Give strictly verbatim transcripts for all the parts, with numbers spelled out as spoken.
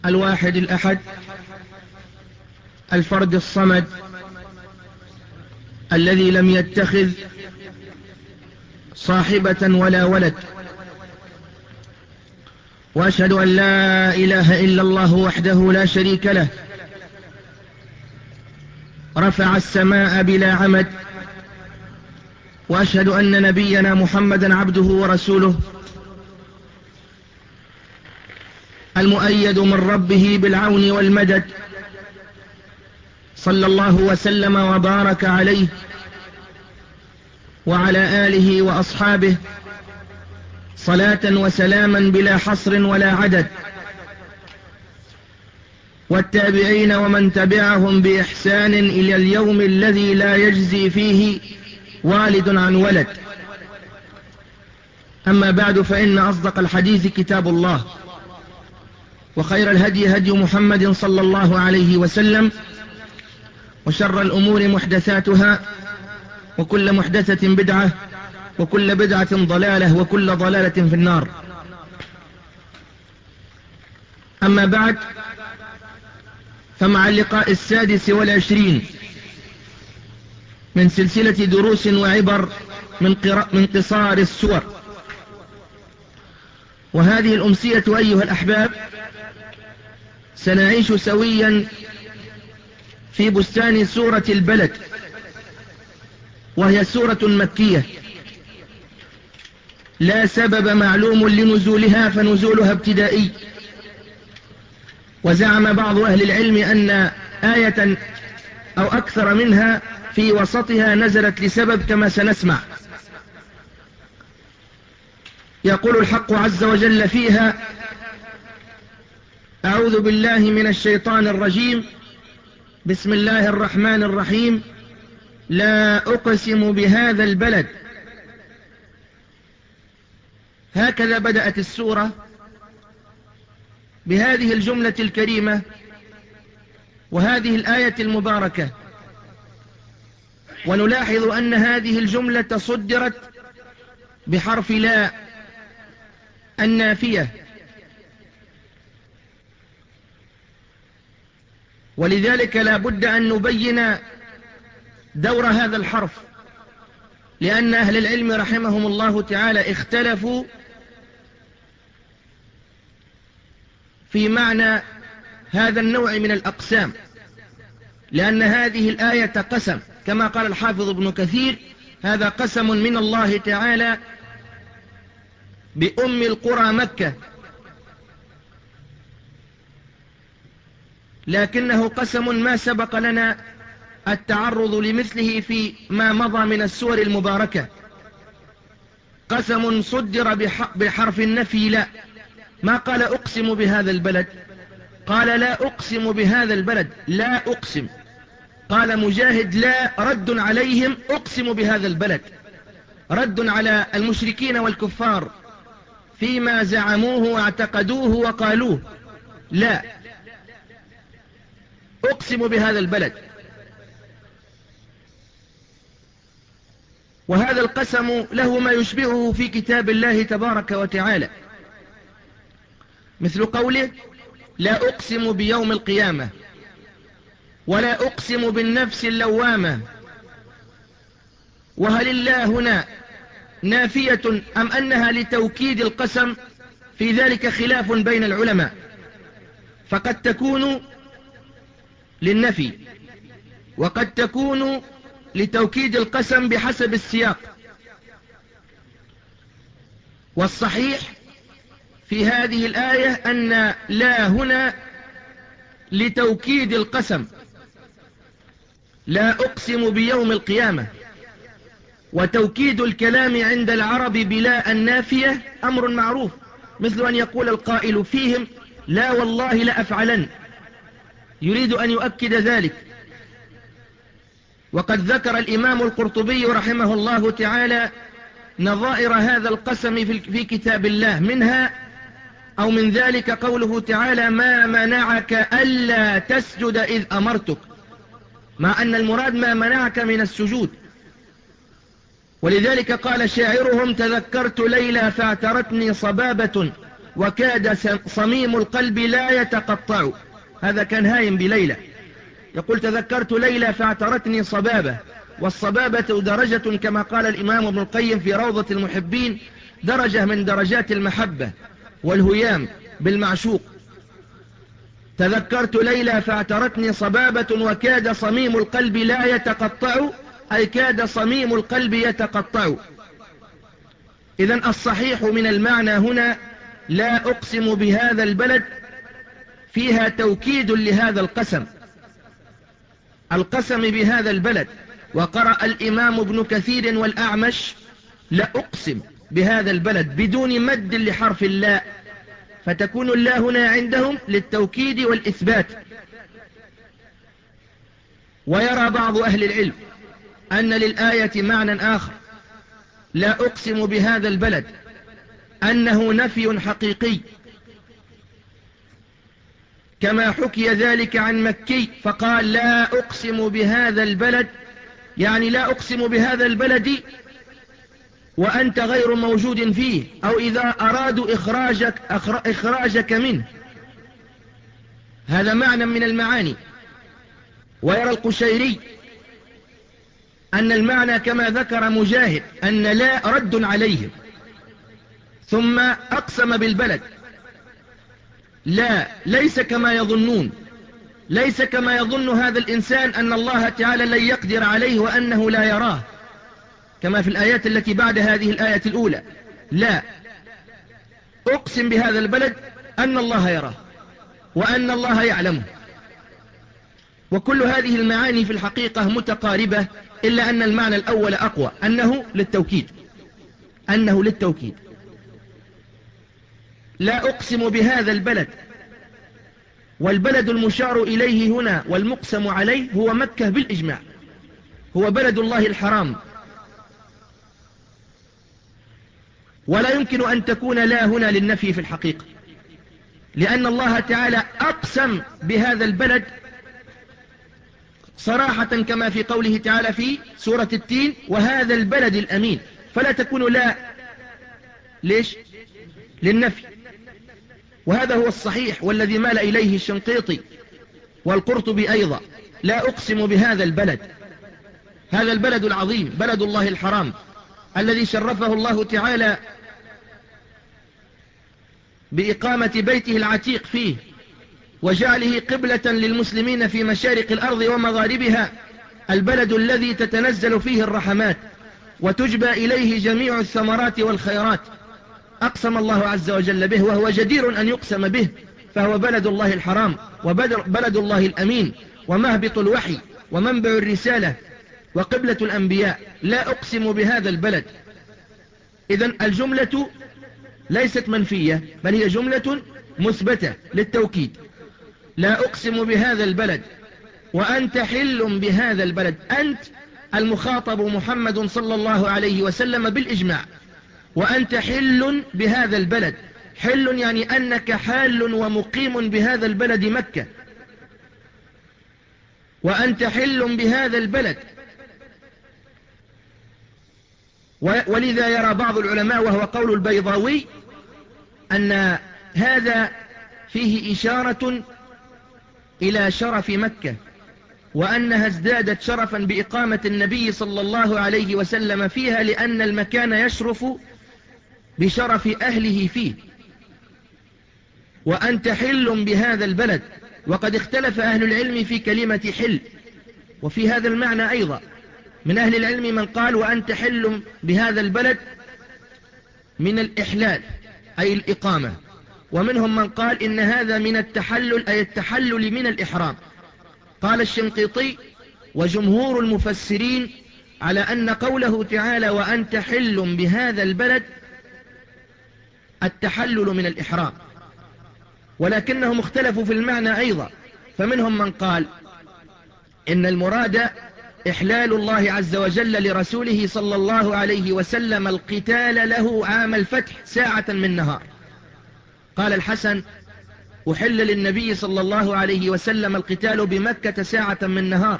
الواحد الأحد الفرد الصمد الذي لم يتخذ صاحبة ولا ولد، وأشهد أن لا إله إلا الله وحده لا شريك له، رفع السماء بلا عمد، وأشهد أن نبينا محمدا عبده ورسوله المؤيد من ربه بالعون والمدد، صلى الله وسلم وبارك عليه وعلى آله وأصحابه صلاة وسلاما بلا حصر ولا عدد، والتابعين ومن تبعهم بإحسان إلى اليوم الذي لا يجزي فيه والد عن ولد. أما بعد، فإن أصدق الحديث كتاب الله، وخير الهدي هدي محمد صلى الله عليه وسلم، وشر الأمور محدثاتها، وكل محدثة بدعة، وكل بدعة ضلالة، وكل ضلالة في النار. أما بعد، فمع اللقاء السادس والعشرين من سلسلة دروس وعبر من, من قصار السور، وهذه الأمسية أيها الأحباب سنعيش سويا في بستان سورة البلد، وهي سورة مكية لا سبب معلوم لنزولها، فنزولها ابتدائي. وزعم بعض أهل العلم أن آية أو أكثر منها في وسطها نزلت لسبب، كما سنسمع. يقول الحق عز وجل فيها: أعوذ بالله من الشيطان الرجيم، بسم الله الرحمن الرحيم، لا أقسم بهذا البلد. هكذا بدأت السورة بهذه الجملة الكريمة وهذه الآية المباركة. ونلاحظ أن هذه الجملة صدرت بحرف لا النافية، ولذلك لا بد أن نبين دور هذا الحرف، لأن أهل العلم رحمهم الله تعالى اختلفوا في معنى هذا النوع من الأقسام، لأن هذه الآية قسم، كما قال الحافظ ابن كثير: هذا قسم من الله تعالى بأم القرى مكة، لكنه قسم ما سبق لنا التعرض لمثله في ما مضى من السور المباركة. قسم صدر بحرف النفي لا، ما قال أقسم بهذا البلد، قال لا أقسم بهذا البلد، لا أقسم. قال مجاهد: لا رد عليهم، أقسم بهذا البلد، رد على المشركين والكفار فيما زعموه واعتقدوه وقالوه، لا أقسم بهذا البلد. وهذا القسم له ما يشبهه في كتاب الله تبارك وتعالى، مثل قوله: لا أقسم بيوم القيامة، ولا أقسم بالنفس اللوامة. وهل الله هنا نافية أم أنها لتوكيد القسم؟ في ذلك خلاف بين العلماء، فقد تكون للنفي، وقد تكون لتوكيد القسم بحسب السياق. والصحيح في هذه الآية أن لا هنا لتوكيد القسم، لا أقسم بيوم القيامة. وتوكيد الكلام عند العرب بلا النافية أمر معروف، مثل أن يقول القائل فيهم: لا والله لأفعلن، يريد أن يؤكد ذلك. وقد ذكر الإمام القرطبي رحمه الله تعالى نظائر هذا القسم في كتاب الله، منها أو من ذلك قوله تعالى: ما منعك ألا تسجد إذ أمرتك، مع أن المراد ما منعك من السجود. ولذلك قال شاعرهم: تذكرت ليلى فاعترتني صبابة وكاد صميم القلب لا يتقطع. هذا كان هايم بليلى، يقول تذكرت ليلى فاعترتني صبابة، والصبابة درجة كما قال الإمام ابن القيم في روضة المحبين، درجة من درجات المحبة والهيام بالمعشوق. تذكرت ليلى فاعترتني صبابة وكاد صميم القلب لا يتقطع، أي كاد صميم القلب يتقطع. إذن الصحيح من المعنى هنا لا أقسم بهذا البلد فيها توكيد لهذا القسم، القسم بهذا البلد. وقرأ الإمام ابن كثير والأعمش لا أقسم بهذا البلد بدون مد لحرف اللاء، فتكون اللاء هنا عندهم للتوكيد والإثبات. ويرى بعض أهل العلم أن للآية معنى آخر، لا أقسم بهذا البلد، أنه نفي حقيقي كما حكي ذلك عن مكي فقال لا أقسم بهذا البلد، يعني لا أقسم بهذا البلد وأنت غير موجود فيه، أو إذا أرادوا إخراجك, إخراجك منه. هذا معنى من المعاني. ويرى القشيري أن المعنى كما ذكر مجاهد أن لا رد عليهم، ثم أقسم بالبلد. لا، ليس كما يظنون، ليس كما يظن هذا الإنسان أن الله تعالى لن يقدر عليه وأنه لا يراه كما في الآيات التي بعد هذه الآية الأولى. لا، أقسم بهذا البلد أن الله يراه وأن الله يعلمه. وكل هذه المعاني في الحقيقة متقاربة، إلا أن المعنى الأول أقوى، أنه للتوكيد، أنه للتوكيد. لا أقسم بهذا البلد، والبلد المشار إليه هنا والمقسم عليه هو مكة بالإجماع، هو بلد الله الحرام. ولا يمكن أن تكون لا هنا للنفي في الحقيقة، لأن الله تعالى أقسم بهذا البلد صراحة كما في قوله تعالى في سورة التين وهذا البلد الأمين، فلا تكون لا ليش للنفي. وهذا هو الصحيح والذي مال إليه الشنقيطي والقرطبي أيضا. لا أقسم بهذا البلد، هذا البلد العظيم بلد الله الحرام الذي شرفه الله تعالى بإقامة بيته العتيق فيه وجعله قبلة للمسلمين في مشارق الأرض ومغاربها، البلد الذي تتنزل فيه الرحمات وتجبى إليه جميع الثمرات والخيرات. أقسم الله عز وجل به وهو جدير أن يقسم به، فهو بلد الله الحرام وبلد الله الأمين ومهبط الوحي ومنبع الرسالة وقبلة الأنبياء. لا أقسم بهذا البلد. إذن الجملة ليست منفية بل هي جملة مثبتة للتوكيد. لا أقسم بهذا البلد وأنت حل بهذا البلد، أنت المخاطب محمد صلى الله عليه وسلم بالإجماع، وأنت حل بهذا البلد. حل يعني أنك حال ومقيم بهذا البلد مكة، وأنت حل بهذا البلد. ولذا يرى بعض العلماء وهو قول البيضاوي أن هذا فيه إشارة إلى شرف مكة، وأنها ازدادت شرفا بإقامة النبي صلى الله عليه وسلم فيها، لأن المكان يشرف بشرف أهله فيه. وأنت حل بهذا البلد، وقد اختلف أهل العلم في كلمة حل وفي هذا المعنى أيضا. من أهل العلم من قال وأنت حل بهذا البلد من الإحلال أي الإقامة، ومنهم من قال إن هذا من التحلل أي التحلل من الإحرام. قال الشنقيطي وجمهور المفسرين على أن قوله تعالى وأنت حل بهذا البلد التحلل من الإحرام، ولكنهم اختلفوا في المعنى أيضا. فمنهم من قال إن المراد إحلال الله عز وجل لرسوله صلى الله عليه وسلم القتال له عام الفتح ساعة من نهار. قال الحسن أحل للنبي صلى الله عليه وسلم القتال بمكة ساعة من نهار.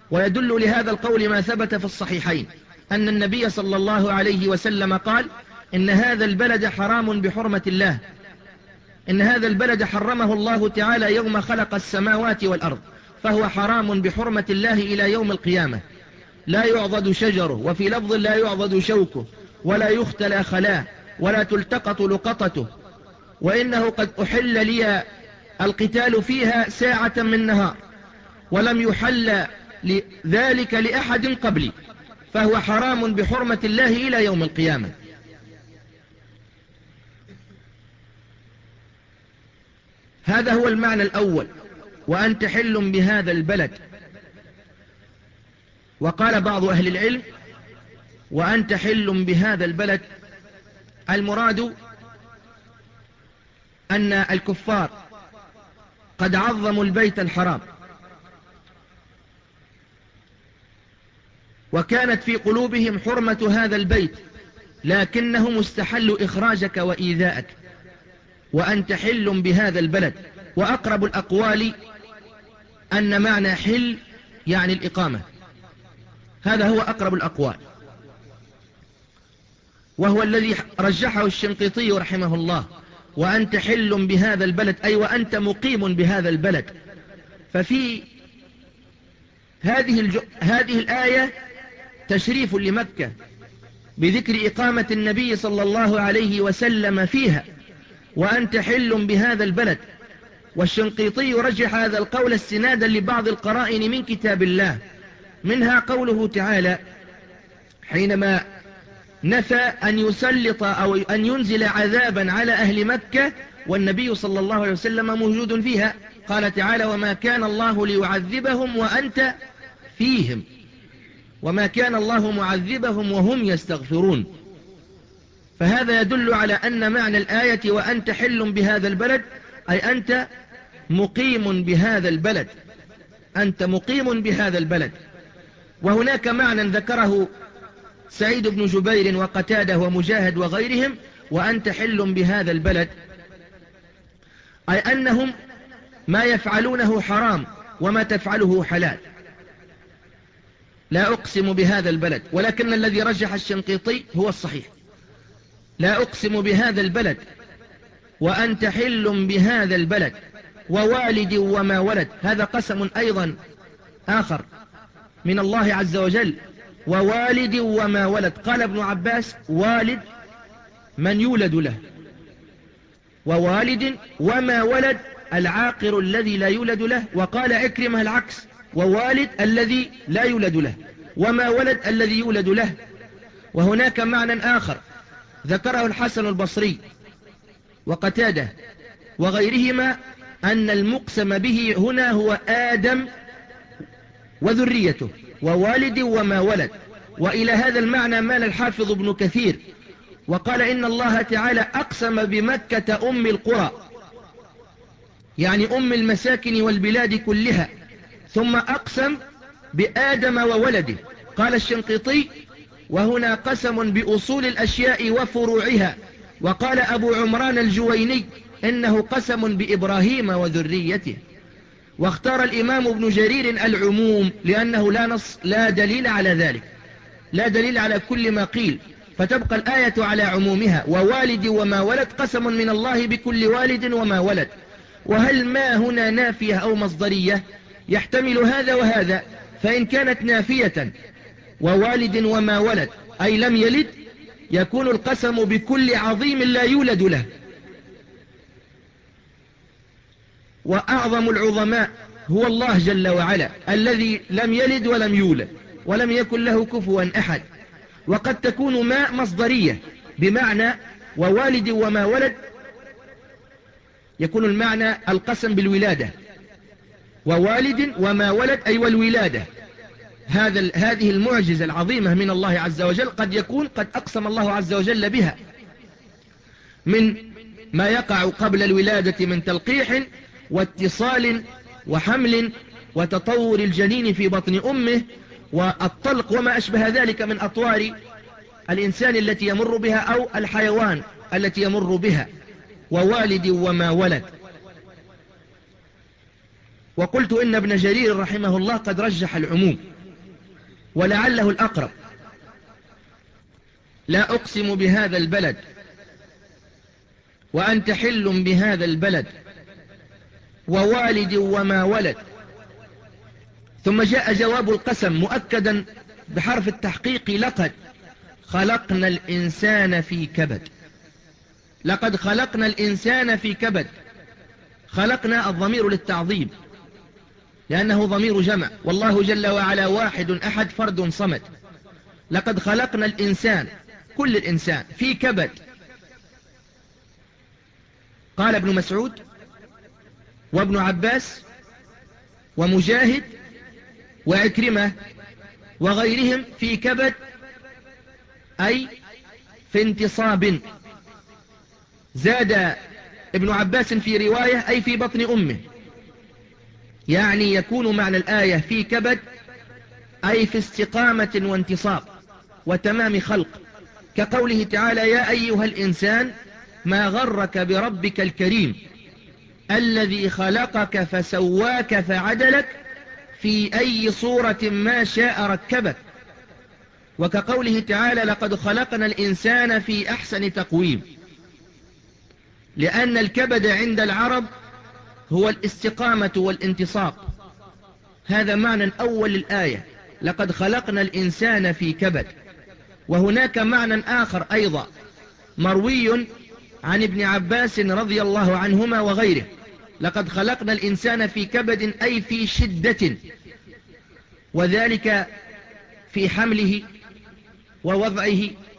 ويدل لهذا القول ما ثبت في الصحيحين أن النبي صلى الله عليه وسلم قال إن هذا البلد حرام بحرمة الله، إن هذا البلد حرمه الله تعالى يوم خلق السماوات والأرض، فهو حرام بحرمة الله إلى يوم القيامة، لا يعضد شجره، وفي لفظ لا يعضد شوكه، ولا يختلى خلاه، ولا تلتقط لقطته، وإنه قد أحل لي القتال فيها ساعة من نهار، ولم يحل ذلك لأحد قبلي، فهو حرام بحرمة الله إلى يوم القيامة. هذا هو المعنى الأول، وأنت حل بهذا البلد. وقال بعض أهل العلم وأنت حل بهذا البلد، المراد أن الكفار قد عظموا البيت الحرام، وكانت في قلوبهم حرمة هذا البيت، لكنهم استحلوا إخراجك وإيذاءك، وأنت حل بهذا البلد. وأقرب الأقوال أن معنى حل يعني الإقامة، هذا هو أقرب الأقوال، وهو الذي رجحه الشنقيطي رحمه الله، وأنت حل بهذا البلد أي وأنت مقيم بهذا البلد. ففي هذه, الج... هذه الآية تشريف لمكة بذكر إقامة النبي صلى الله عليه وسلم فيها، وأنت حل بهذا البلد. والشنقيطي يرجح هذا القول استنادا لبعض القرائن من كتاب الله، منها قوله تعالى حينما نفى أن يسلط أو أن ينزل عذابا على أهل مكة والنبي صلى الله عليه وسلم موجود فيها، قال تعالى وما كان الله ليعذبهم وأنت فيهم، وما كان الله معذبهم وهم يستغفرون. فهذا يدل على أن معنى الآية وأنت حل بهذا البلد أي أنت مقيم بهذا البلد، أنت مقيم بهذا البلد. وهناك معنى ذكره سعيد بن جبير وقتاده ومجاهد وغيرهم، وأنت حل بهذا البلد أي أنهم ما يفعلونه حرام وما تفعله حلال. لا أقسم بهذا البلد، ولكن الذي رجح الشنقيطي هو الصحيح، لا أقسم بهذا البلد وأنت حل بهذا البلد ووالد وما ولد، هذا قسم أيضا آخر من الله عز وجل، ووالد وما ولد. قال ابن عباس والد من يولد له، ووالد وما ولد العاقر الذي لا يولد له. وقال عكرمة العكس، ووالد الذي لا يولد له، وما ولد الذي يولد له. وهناك معنى آخر ذكره الحسن البصري وقتاده وغيرهما، أن المقسم به هنا هو آدم وذريته، ووالد وما ولد. وإلى هذا المعنى مال الحافظ ابن كثير، وقال إن الله تعالى أقسم بمكة أم القرى، يعني أم المساكن والبلاد كلها، ثم أقسم بآدم وولده. قال الشنقيطي وهنا قسم بأصول الأشياء وفروعها. وقال أبو عمران الجويني إنه قسم بإبراهيم وذريته. واختار الإمام ابن جرير العموم لأنه لا نص لا دليل على ذلك، لا دليل على كل ما قيل، فتبقى الآية على عمومها، ووالد وما ولد قسم من الله بكل والد وما ولد. وهل ما هنا نافية أو مصدرية؟ يحتمل هذا وهذا، فإن كانت نافية ووالد وما ولد أي لم يلد، يكون القسم بكل عظيم لا يولد له. وأعظم العظماء هو الله جل وعلا الذي لم يلد ولم يولد ولم يكن له كفوا أحد. وقد تكون ما مصدرية بمعنى ووالد وما ولد، يكون المعنى القسم بالولادة، ووالد وما ولد أي والولادة. هذا هذه المعجزة العظيمة من الله عز وجل قد يكون قد أقسم الله عز وجل بها، من ما يقع قبل الولادة من تلقيح واتصال وحمل وتطور الجنين في بطن أمه والطلق وما أشبه ذلك من أطوار الإنسان التي يمر بها أو الحيوان التي يمر بها. ووالد وما ولد. وقلت إن ابن جرير رحمه الله قد رجح العموم ولعله الأقرب، لا أقسم بهذا البلد وأنت حل بهذا البلد ووالد وما ولد. ثم جاء جواب القسم مؤكدا بحرف التحقيق: لقد خلقنا الإنسان في كبد. لقد خلقنا الإنسان في كبد. خلقنا الضمير للتعظيم لأنه ضمير جمع، والله جل وعلا واحد أحد فرد صمد. لقد خلقنا الإنسان، كل الإنسان، في كبد. قال ابن مسعود وابن عباس ومجاهد وعكرمة وغيرهم في كبد أي في انتصاب. زاد ابن عباس في رواية أي في بطن أمه، يعني يكون معنى الآية في كبد أي في استقامة وانتصاب وتمام خلق، كقوله تعالى: يا أيها الإنسان ما غرك بربك الكريم الذي خلقك فسواك فعدلك في أي صورة ما شاء ركبك. وكقوله تعالى: لقد خلقنا الإنسان في أحسن تقويم، لأن الكبد عند العرب هو الاستقامة والانتصاب. هذا معنى أول الآية: لقد خلقنا الإنسان في كبد. وهناك معنى آخر أيضا مروي عن ابن عباس رضي الله عنهما وغيره: لقد خلقنا الإنسان في كبد أي في شدة، وذلك في حمله ووضعه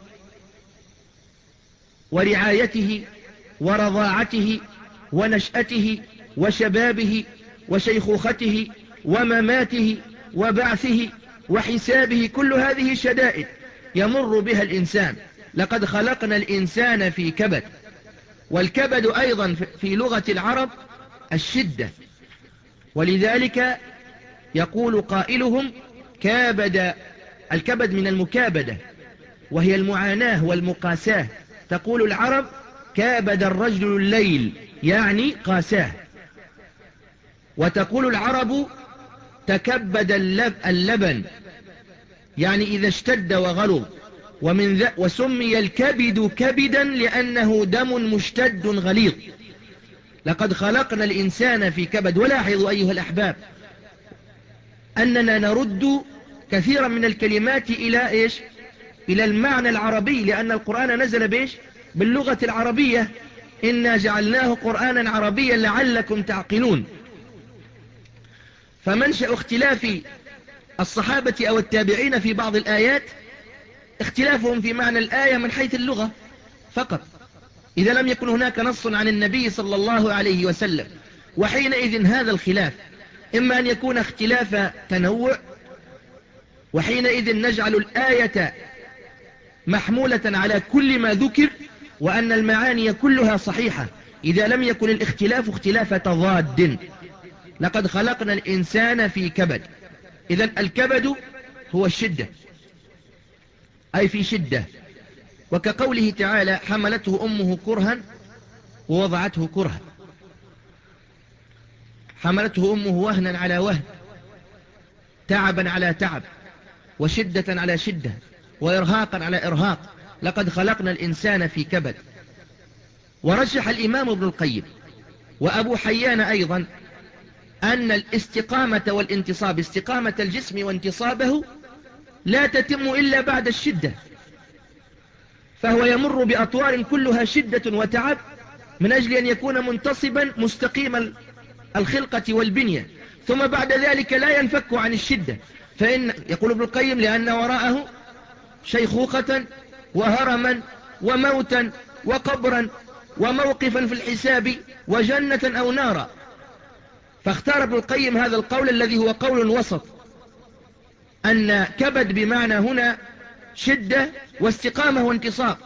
ورعايته ورضاعته ونشأته وشبابه وشيخوخته ومماته وبعثه وحسابه. كل هذه شدائد يمر بها الإنسان. لقد خلقنا الإنسان في كبد. والكبد أيضا في لغة العرب الشدة، ولذلك يقول قائلهم: كابد. الكبد من المكابدة وهي المعاناة والمقاساة. تقول العرب: كابد الرجل الليل، يعني قاساه. وتقول العرب: تكبد اللبن، يعني إذا اشتد وغلظ. ومن ذا وسمي الكبد كبدا لأنه دم مشتد غليظ. لقد خلقنا الإنسان في كبد. ولاحظوا أيها الأحباب أننا نرد كثيرا من الكلمات إلى إيش؟ إلى المعنى العربي، لأن القرآن نزل بإيش؟ باللغة العربية. إنا جعلناه قرآنا عربيا لعلكم تعقلون. فمنشأ اختلاف الصحابة أو التابعين في بعض الآيات اختلافهم في معنى الآية من حيث اللغة فقط، إذا لم يكن هناك نص عن النبي صلى الله عليه وسلم. وحينئذ هذا الخلاف إما أن يكون اختلاف تنوع، وحينئذ نجعل الآية محمولة على كل ما ذكر وأن المعاني كلها صحيحة، إذا لم يكن الاختلاف اختلاف تضاد. لقد خلقنا الإنسان في كبد. إذن الكبد هو الشدة، أي في شدة. وكقوله تعالى: حملته أمه كرها ووضعته كرها. حملته أمه وهنا على وهن، تعبا على تعب، وشدة على شدة، وإرهاقا على إرهاق. لقد خلقنا الإنسان في كبد. ورجح الإمام ابن القيم وأبو حيان أيضا أن الاستقامة والانتصاب، استقامة الجسم وانتصابه، لا تتم إلا بعد الشدة، فهو يمر بأطوار كلها شدة وتعب من أجل أن يكون منتصبا مستقيم الخلقة والبنية، ثم بعد ذلك لا ينفك عن الشدة. فإن يقول ابن القيم: لأن وراءه شيخوخة وهرما وموتا وقبرا وموقفا في الحساب وجنة أو نارا. فاختار ابن القيم هذا القول الذي هو قول وسط، أن كبد بمعنى هنا شدة واستقامة وانتصاب.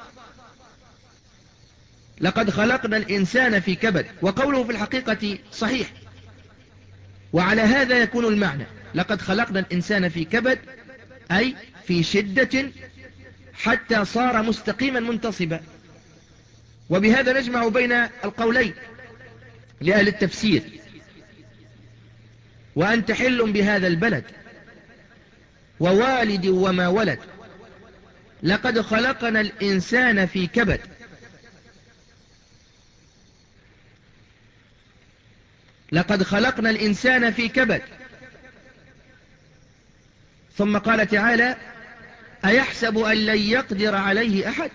لقد خلقنا الإنسان في كبد. وقوله في الحقيقة صحيح، وعلى هذا يكون المعنى: لقد خلقنا الإنسان في كبد أي في شدة حتى صار مستقيما منتصبا. وبهذا نجمع بين القولين لأهل التفسير: وأنت حل بهذا البلد ووالد وما ولد. لقد خلقنا الإنسان في كبد. لقد خلقنا الإنسان في كبد. ثم قال تعالى أيحسب أن لن يقدر عليه أحد.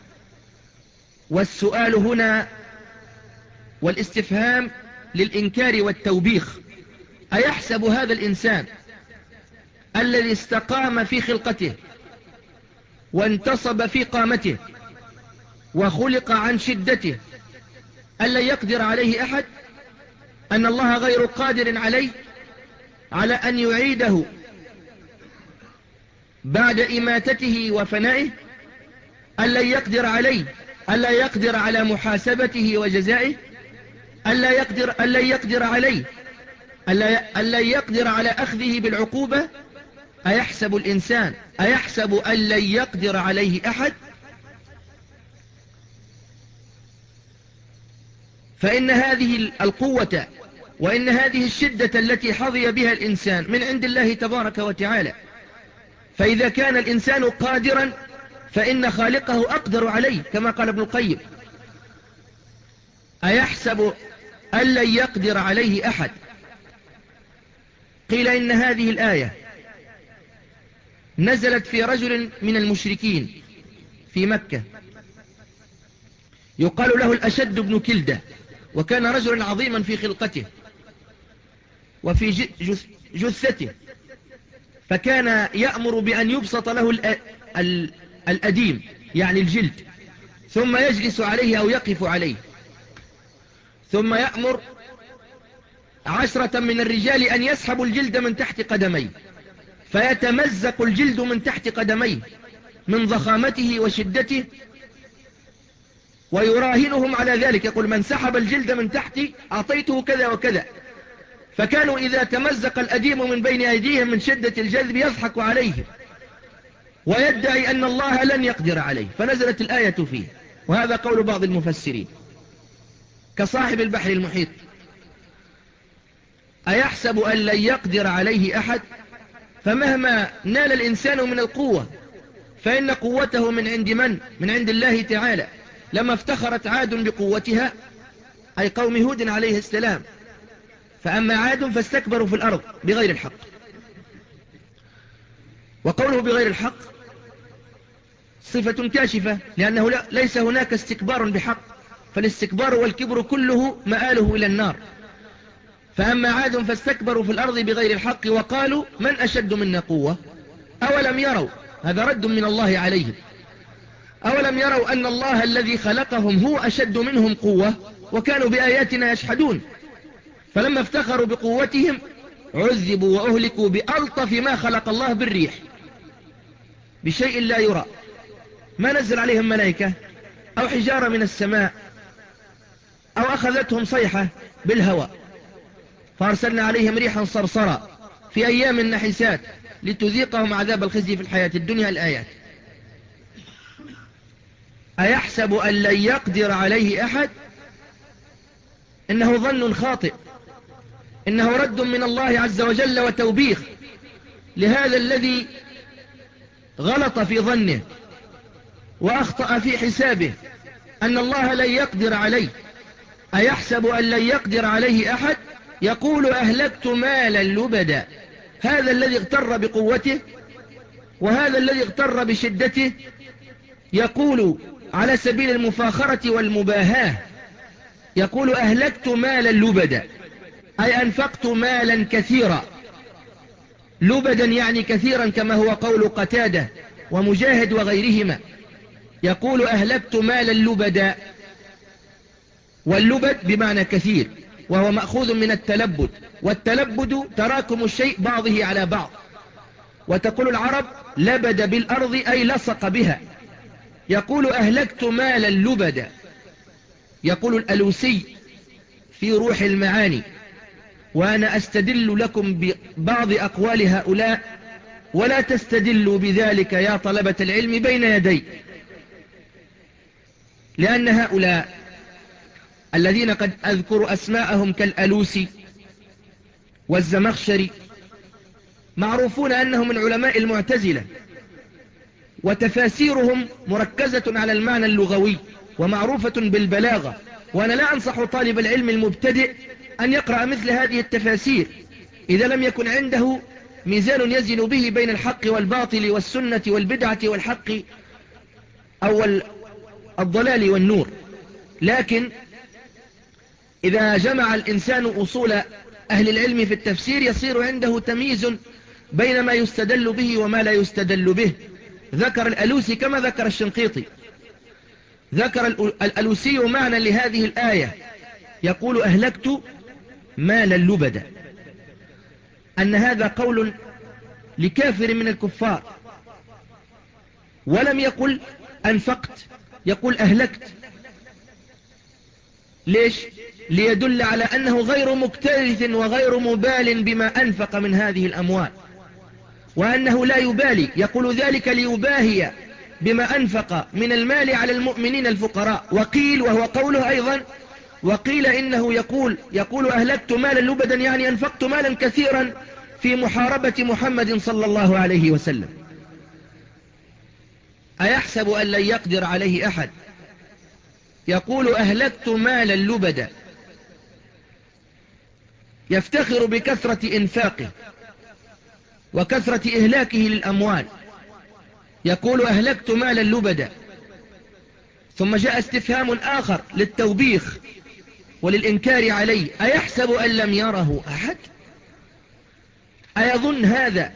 والسؤال هنا والاستفهام للإنكار والتوبيخ. أيحسب هذا الإنسان الذي استقام في خلقته وانتصب في قامته وخلق عن شدته أن لن يقدر عليه أحد، أن الله غير قادر عليه على أن يعيده بعد إماتته وفنائه، أن لن يقدر عليه، أن لا يقدر على محاسبته وجزائه، أن لا يقدر أن لن يقدر عليه، أن لن يقدر على أخذه بالعقوبة. أيحسب الإنسان أيحسب أن لن يقدر عليه أحد. فإن هذه القوة وإن هذه الشدة التي حظي بها الإنسان من عند الله تبارك وتعالى. فإذا كان الإنسان قادرا فإن خالقه أقدر عليه، كما قال ابن القيم أيحسب أن لن يقدر عليه أحد. قيل إن هذه الآية نزلت في رجل من المشركين في مكة يقال له الأشد بن كلدة، وكان رجلا عظيما في خلقته وفي جثته، فكان يأمر بأن يبسط له الأديم يعني الجلد، ثم يجلس عليه أو يقف عليه، ثم يأمر عشرة من الرجال أن يسحبوا الجلد من تحت قدميه، فيتمزق الجلد من تحت قدميه من ضخامته وشدته، ويراهنهم على ذلك، يقول من سحب الجلد من تحتي أعطيته كذا وكذا. فكانوا إذا تمزق الأديم من بين أيديهم من شدة الجذب يضحك عليهم ويدعي أن الله لن يقدر عليه، فنزلت الآية فيه. وهذا قول بعض المفسرين كصاحب البحر المحيط. أيحسب أن لن يقدر عليه أحد. فمهما نال الإنسان من القوة فإن قوته من عند من؟ من عند الله تعالى. لما افتخرت عاد بقوتها، أي قوم هود عليه السلام، فأما عاد فاستكبروا في الأرض بغير الحق. وقوله بغير الحق صفة كاشفة، لأنه ليس هناك استكبار بحق، فالاستكبار والكبر كله مآله إلى النار. فأما عاد فاستكبروا في الأرض بغير الحق وقالوا من أشد منا قوة. أولم يروا، هذا رد من الله عليهم، أولم يروا أن الله الذي خلقهم هو أشد منهم قوة وكانوا بآياتنا يجحدون. فلما افتخروا بقوتهم عذبوا وأهلكوا بألطف ما خلق الله بالريح، بشيء لا يرى، ما نزل عليهم ملائكة أو حجارة من السماء أو أخذتهم صيحة بالهواء، فأرسلنا عليهم ريحا صرصرا في أيام نحسات لتذيقهم عذاب الخزي في الحياة الدنيا. الآيات. أيحسب أن لن يقدر عليه أحد. إنه ظن خاطئ، إنه رد من الله عز وجل وتوبيخ لهذا الذي غلط في ظنه وأخطأ في حسابه أن الله لن يقدر عليه. أيحسب أن لن يقدر عليه أحد. يقول أهلكت مالا لبدا. هذا الذي اغتر بقوته وهذا الذي اغتر بشدته يقول على سبيل المفاخرة والمباهاة، يقول أهلكت مالا لبدا، أي أنفقت مالا كثيرا. لبدا يعني كثيرا، كما هو قول قتادة ومجاهد وغيرهما. يقول أهلكت مالا لبدا، واللبد بمعنى كثير، وهو مأخوذ من التلبد، والتلبد تراكم الشيء بعضه على بعض. وتقول العرب لبد بالأرض أي لصق بها. يقول أهلكت مالا لبدا. يقول الألوسي في روح المعاني وأنا أستدل لكم ببعض أقوال هؤلاء ولا تستدلوا بذلك يا طلبة العلم بين يدي، لأن هؤلاء الذين قد أذكر أسماءهم كالألوسي والزمخشري معروفون أنهم من علماء المعتزلة، وتفاسيرهم مركزة على المعنى اللغوي ومعروفة بالبلاغة. وأنا لا أنصح طالب العلم المبتدئ أن يقرأ مثل هذه التفاسير إذا لم يكن عنده ميزان يزن به بين الحق والباطل والسنة والبدعة والحق أو الضلال والنور. لكن إذا جمع الإنسان أصول أهل العلم في التفسير يصير عنده تمييز بين ما يستدل به وما لا يستدل به. ذكر الألوسي كما ذكر الشنقيطي، ذكر الألوسي معنى لهذه الآية يقول أهلكت مالا لبدا، أن هذا قول لكافر من الكفار، ولم يقل أنفقت، يقول أهلكت. ليش؟ ليدل على أنه غير مكترث وغير مبال بما أنفق من هذه الأموال، وأنه لا يبالي، يقول ذلك ليباهي بما أنفق من المال على المؤمنين الفقراء. وقيل، وهو قوله أيضا، وقيل إنه يقول يقول أهلكت مالا لبدا، يعني أنفقت مالا كثيرا في محاربة محمد صلى الله عليه وسلم. أيحسب أن لن يقدر عليه أحد؟ يقول أهلكت مالا لبدا، يفتخر بكثرة إنفاقه وكثرة إهلاكه للأموال، يقول أهلكت مالا لبدا. ثم جاء استفهام آخر للتوبيخ وللإنكار عليه: أيحسب أن لم يره أحد؟ أيظن هذا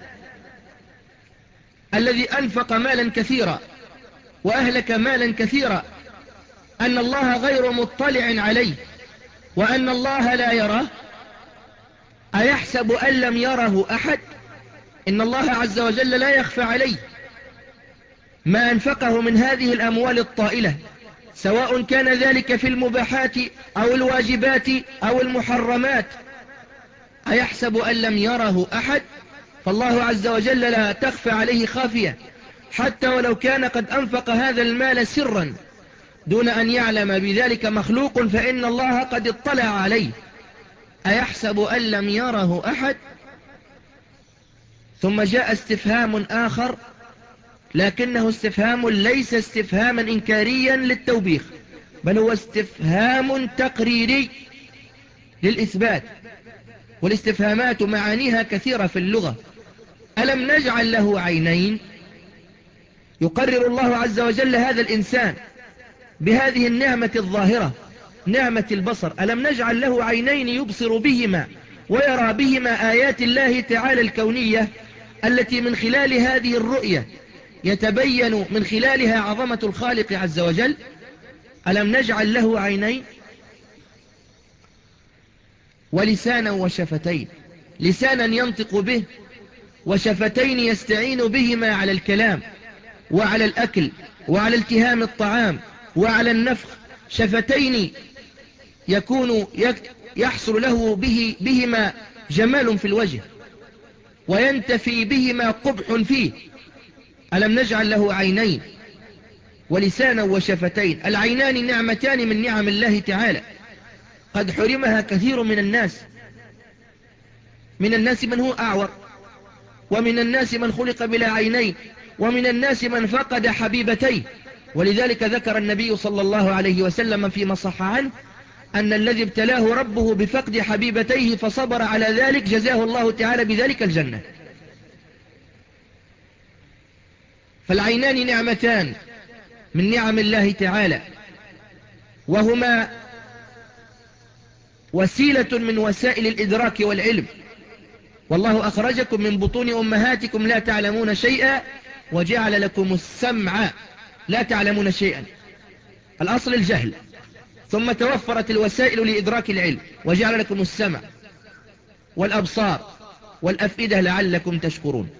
الذي أنفق مالا كثيرا وأهلك مالا كثيرا أن الله غير مطلع عليه وأن الله لا يراه؟ أيحسب أن لم يره أحد؟ إن الله عز وجل لا يخفى عليه ما أنفقه من هذه الأموال الطائلة، سواء كان ذلك في المباحات أو الواجبات أو المحرمات. أيحسب أن لم يره أحد؟ فالله عز وجل لا تخفى عليه خافية، حتى ولو كان قد أنفق هذا المال سرا دون أن يعلم بذلك مخلوق، فإن الله قد اطلع عليه. أيحسب أن لم يره أحد؟ ثم جاء استفهام آخر، لكنه استفهام ليس استفهاما إنكاريا للتوبيخ، بل هو استفهام تقريري للإثبات، والاستفهامات معانيها كثيرة في اللغة. ألم نجعل له عينين؟ يقرر الله عز وجل هذا الإنسان بهذه النعمة الظاهرة، نعمة البصر. ألم نجعل له عينين يبصر بهما ويرى بهما آيات الله تعالى الكونية، التي من خلال هذه الرؤية يتبين من خلالها عظمة الخالق عز وجل. ألم نجعل له عينين ولسانا وشفتين، لسانا ينطق به وشفتين يستعين بهما على الكلام وعلى الأكل وعلى التهام الطعام وعلى النفخ، شفتين يكون يحصل له به بهما جمال في الوجه وينتفي بهما قبح فيه. ألم نجعل له عينين ولسانا وشفتين. العينان نعمتان من نعم الله تعالى قد حرمها كثير من الناس، من الناس من هو أعور، ومن الناس من خلق بلا عينين، ومن الناس من فقد حبيبتيه. ولذلك ذكر النبي صلى الله عليه وسلم فيما صح عنه أن الذي ابتلاه ربه بفقد حبيبتيه فصبر على ذلك جزاه الله تعالى بذلك الجنة. فالعينان نعمتان من نعم الله تعالى، وهما وسيلة من وسائل الإدراك والعلم. والله أخرجكم من بطون أمهاتكم لا تعلمون شيئا وجعل لكم السمع لا تعلمون شيئا، الأصل الجهل، ثم توفرت الوسائل لإدراك العلم وجعل لكم السمع والأبصار والأفئدة لعلكم تشكرون.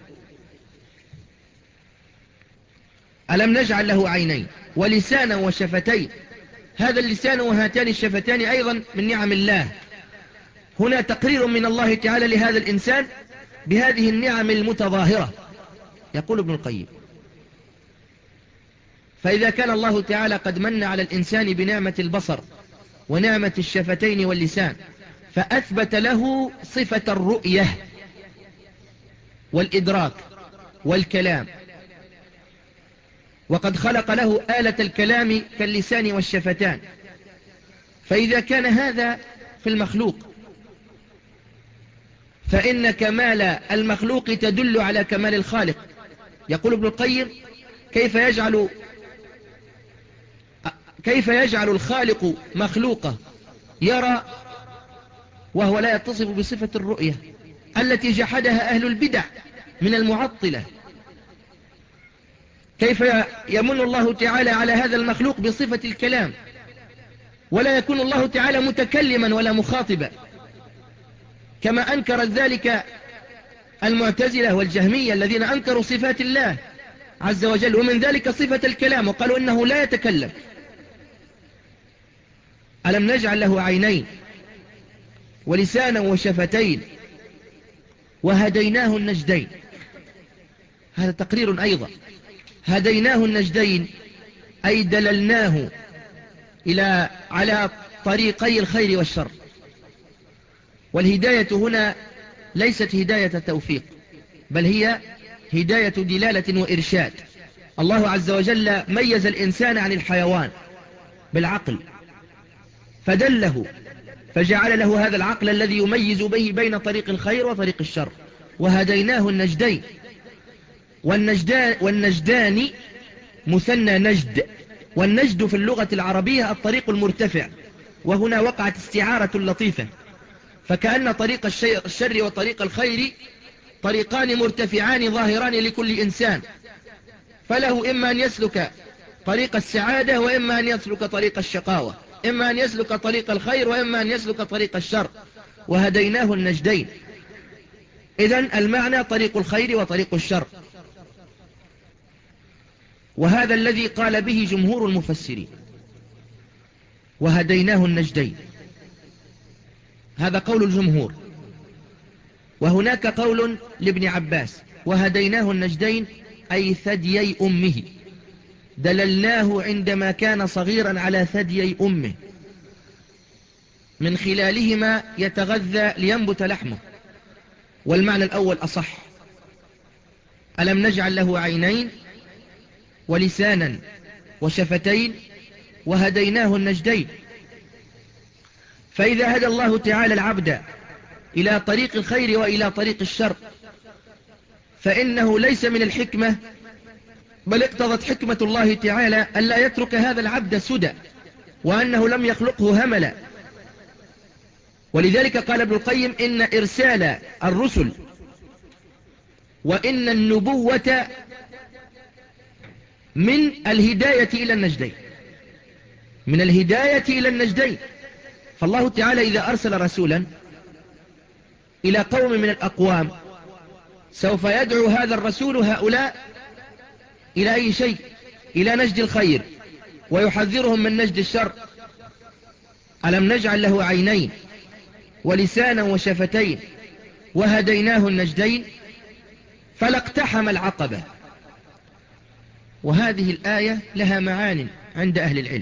ألم نجعل له عينين ولسانا وشفتين. هذا اللسان وهاتان الشفتان أيضا من نعم الله. هنا تقرير من الله تعالى لهذا الإنسان بهذه النعم المتظاهرة. يقول ابن القيم: فإذا كان الله تعالى قد من على الإنسان بنعمة البصر ونعمة الشفتين واللسان، فأثبت له صفة الرؤية والإدراك والكلام وقد خلق له آلة الكلام كاللسان والشفتان. فإذا كان هذا في المخلوق فإن كمال المخلوق تدل على كمال الخالق. يقول ابن القيم: كيف يجعل كيف يجعل الخالق مخلوقه يرى وهو لا يتصف بصفة الرؤية التي جحدها أهل البدع من المعطلة؟ كيف يمن الله تعالى على هذا المخلوق بصفة الكلام ولا يكون الله تعالى متكلما ولا مخاطبا، كما أنكر ذلك المعتزلة والجهمية الذين أنكروا صفات الله عز وجل، ومن ذلك صفة الكلام، وقالوا إنه لا يتكلم. ألم نجعل له عينين ولسانا وشفتين وهديناه النجدين؟ هذا تقرير أيضا. هديناه النجدين أي دللناه إلى على طريقي الخير والشر. والهداية هنا ليست هداية توفيق، بل هي هداية دلالة وإرشاد. الله عز وجل ميز الإنسان عن الحيوان بالعقل فدله، فجعل له هذا العقل الذي يميز به بين طريق الخير وطريق الشر. وهديناه النجدين، والنجدان, والنجدان مثنى نجد، والنجد في اللغة العربية الطريق المرتفع، وهنا وقعت استعارة لطيفة، فكأن طريق الشر وطريق الخير طريقان مرتفعان ظاهران لكل إنسان، فله إما أن يسلك طريق السعادة وإما أن يسلك طريق الشقاوة، إما أن يسلك طريق الخير وإما أن يسلك طريق الشر. وهديناه النجدين، إذن المعنى طريق الخير وطريق الشر. وهذا الذي قال به جمهور المفسرين، وهديناه النجدين، هذا قول الجمهور. وهناك قول لابن عباس: وهديناه النجدين أي ثديي أمه، دللناه عندما كان صغيرا على ثديي أمه، من خلالهما يتغذى لينبت لحمه. والمعنى الأول أصح. ألم نجعل له عينين ولسانا وشفتين وهديناه النجدين. فإذا هدى الله تعالى العبد إلى طريق الخير وإلى طريق الشر فإنه ليس من الحكمة، بل اقتضت حكمة الله تعالى ألا يترك هذا العبد سدى، وأنه لم يخلقه هملا. ولذلك قال ابن القيم: إن إرسال الرسل وإن النبوة من الهداية إلى النجدين، من الهداية إلى النجدين. فالله تعالى إذا أرسل رسولا إلى قوم من الأقوام سوف يدعو هذا الرسول هؤلاء إلى أي شيء؟ إلى نجد الخير، ويحذرهم من نجد الشر. ألم نجعل له عينين ولسانا وشفتين وهديناه النجدين فلا اقتحم العقبة. وهذه الآية لها معان عند أهل العلم.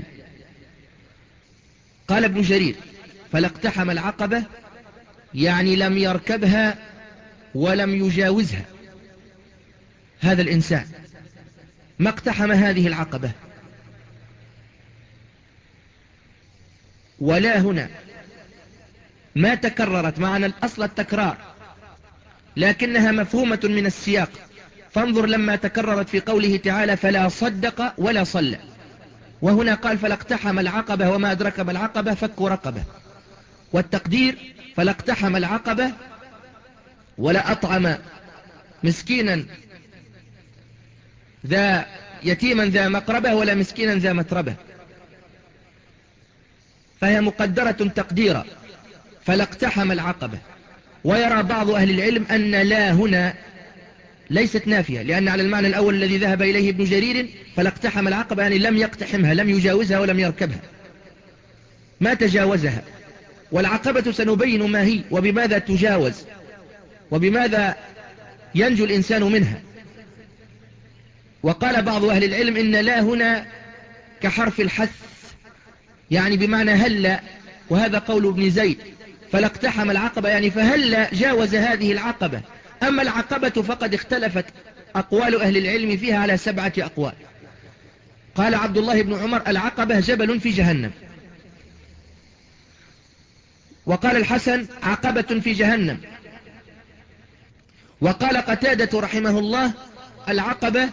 قال ابن جرير: فلا اقتحم العقبة يعني لم يركبها ولم يجاوزها. هذا الإنسان ما اقتحم هذه العقبة. ولا هنا ما تكررت، معنى الأصل التكرار، لكنها مفهومة من السياق. فانظر لما تكررت في قوله تعالى: فلا صدق ولا صلى، وهنا قال: فلا اقتحم العقبة، وما أدرك ما العقبة، فك رقبة. والتقدير: فلا اقتحم العقبة ولا أطعم مسكينا ذا يتيما ذا مقربة ولا مسكينا ذا متربة، فهي مقدرة تقديرا. فلا اقتحم العقبة. ويرى بعض أهل العلم أن لا هنا ليست نافية، لأن على المعنى الأول الذي ذهب إليه ابن جرير فلا اقتحم العقبة يعني لم يقتحمها، لم يجاوزها ولم يركبها، ما تجاوزها. والعقبة سنبين ما هي وبماذا تجاوز وبماذا ينجو الإنسان منها. وقال بعض أهل العلم إن لا هنا كحرف الحث، يعني بمعنى هلا، وهذا قول ابن زيد. فلا اقتحم العقبة يعني فهلا جاوز هذه العقبة. أما العقبة فقد اختلفت أقوال أهل العلم فيها على سبعة أقوال، قال عبد الله بن عمر العقبة جبل في جهنم. وقال الحسن عقبة في جهنم. وقال قتادة رحمه الله العقبة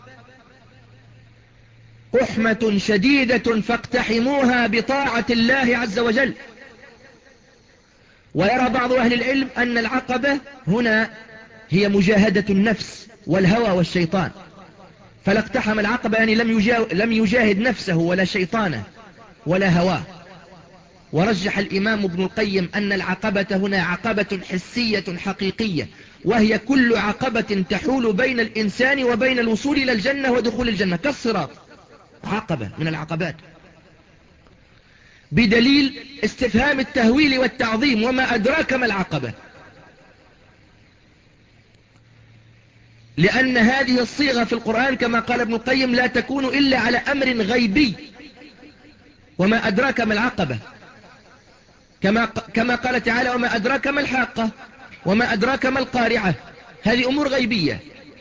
أحمة شديدة فاقتحموها بطاعة الله عز وجل. ويرى بعض أهل العلم أن العقبة هنا هي مجاهدة النفس والهوى والشيطان، فلا اقتحم العقبة يعني لم, لم يجاهد نفسه ولا شيطانه ولا هواه. ورجح الإمام ابن القيم أن العقبة هنا عقبة حسية حقيقية، وهي كل عقبة تحول بين الإنسان وبين الوصول إلى الجنة ودخول الجنة، كالصراط عقبة من العقبات، بدليل استفهام التهويل والتعظيم وما أدراك ما العقبة، لأن هذه الصيغة في القرآن كما قال ابن القيم لا تكون إلا على أمر غيبي. وما أدراك ما العقبة، كما, كما قال تعالى وما أدراك ما الحاقة وما أدراك ما القارعة، هذه أمور غيبية.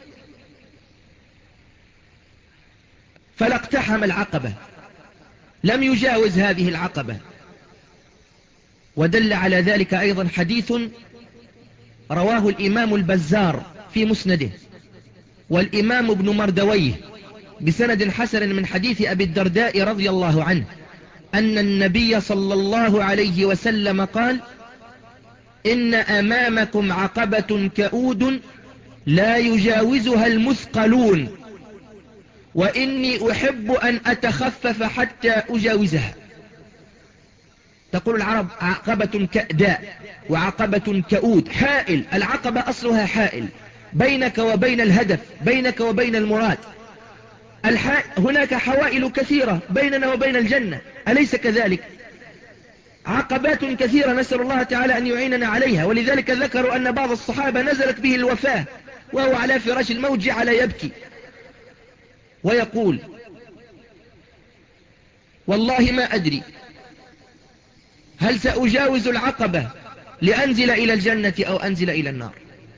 فلا اقتحم العقبة، لم يجاوز هذه العقبة. ودل على ذلك أيضا حديث رواه الإمام البزار في مسنده والإمام ابن مردويه بسند حسن من حديث أبي الدرداء رضي الله عنه أن النبي صلى الله عليه وسلم قال إن أمامكم عقبة كؤود لا يجاوزها المثقلون وإني أحب أن أتخفف حتى أجاوزها. تقول العرب عقبة كأداء وعقبة كؤود، حائل. العقبة أصلها حائل بينك وبين الهدف، بينك وبين المراد. هناك حوائل كثيرة بيننا وبين الجنة، أليس كذلك؟ عقبات كثيرة نسأل الله تعالى أن يعيننا عليها. ولذلك ذكروا أن بعض الصحابة نزلت به الوفاة وهو على فراش الموت جعل يبكي ويقول والله ما أدري هل سأجاوز العقبة لأنزل إلى الجنة أو أنزل إلى النار.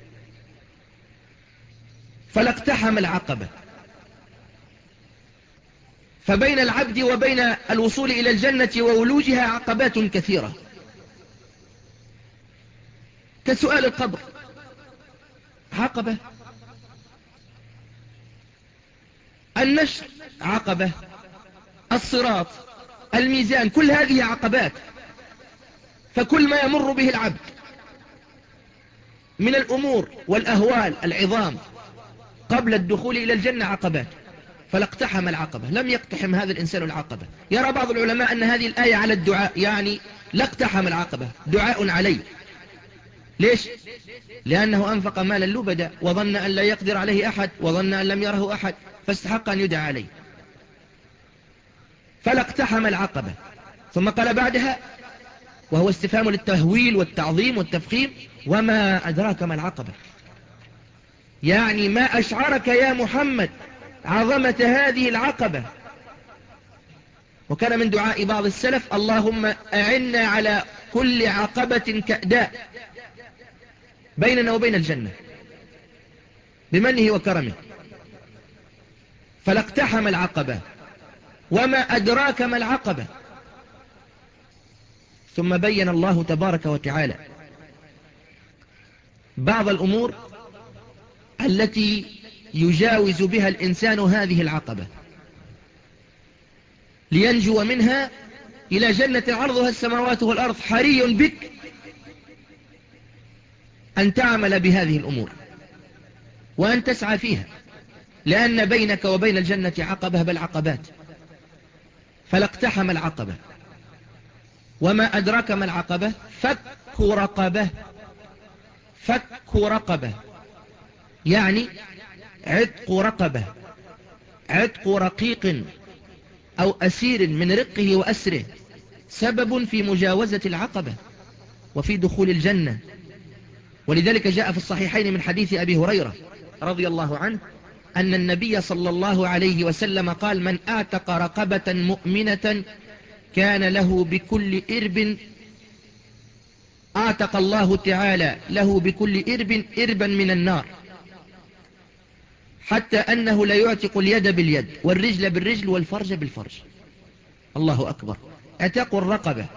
فلا اقتحم العقبة. فبين العبد وبين الوصول إلى الجنة وولوجها عقبات كثيرة، كسؤال القبر عقبة، النشر عقبة، الصراط، الميزان، كل هذه عقبات. فكل ما يمر به العبد من الأمور والأهوال العظام قبل الدخول إلى الجنة عقبات. فلا اقتحم العقبة، لم يقتحم هذا الإنسان العقبة. يرى بعض العلماء أن هذه الآية على الدعاء، يعني لا اقتحم العقبة دعاء عليه. ليش؟ لأنه أنفق مالا لبدا وظن أن لا يقدر عليه أحد وظن أن لم يره أحد فاستحق أن يدعى عليه. فلا اقتحم العقبة. ثم قال بعدها وهو استفهام للتهويل والتعظيم والتفخيم وما أدراك ما العقبة، يعني ما أشعرك يا محمد عظمة هذه العقبة. وكان من دعاء بعض السلف اللهم أعنا على كل عقبة كأداء بيننا وبين الجنة بمنه وكرمه. فلا اقتحم العقبة وما أدراك ما العقبة. ثم بين الله تبارك وتعالى بعض الأمور التي يجاوز بها الإنسان هذه العقبة لينجو منها إلى جنة عرضها السماوات والأرض. حري بك أن تعمل بهذه الأمور وأن تسعى فيها، لأن بينك وبين الجنة عقبة بل عقبات. فلا اقتحم العقبة وما أدراك ما العقبة فك رقبة. فك رقبة يعني عتق رقبة، عتق رقيق أو أسير من رقه وأسره، سبب في مجاوزة العقبة وفي دخول الجنة. ولذلك جاء في الصحيحين من حديث أبي هريرة رضي الله عنه أن النبي صلى الله عليه وسلم قال من أعتق رقبة مؤمنة كان له بكل إرب أعتق الله تعالى له بكل إرب إربا من النار حتى أنه لا يعتق اليد باليد والرجل بالرجل والفرج بالفرج. الله أكبر. اعتاق الرقبة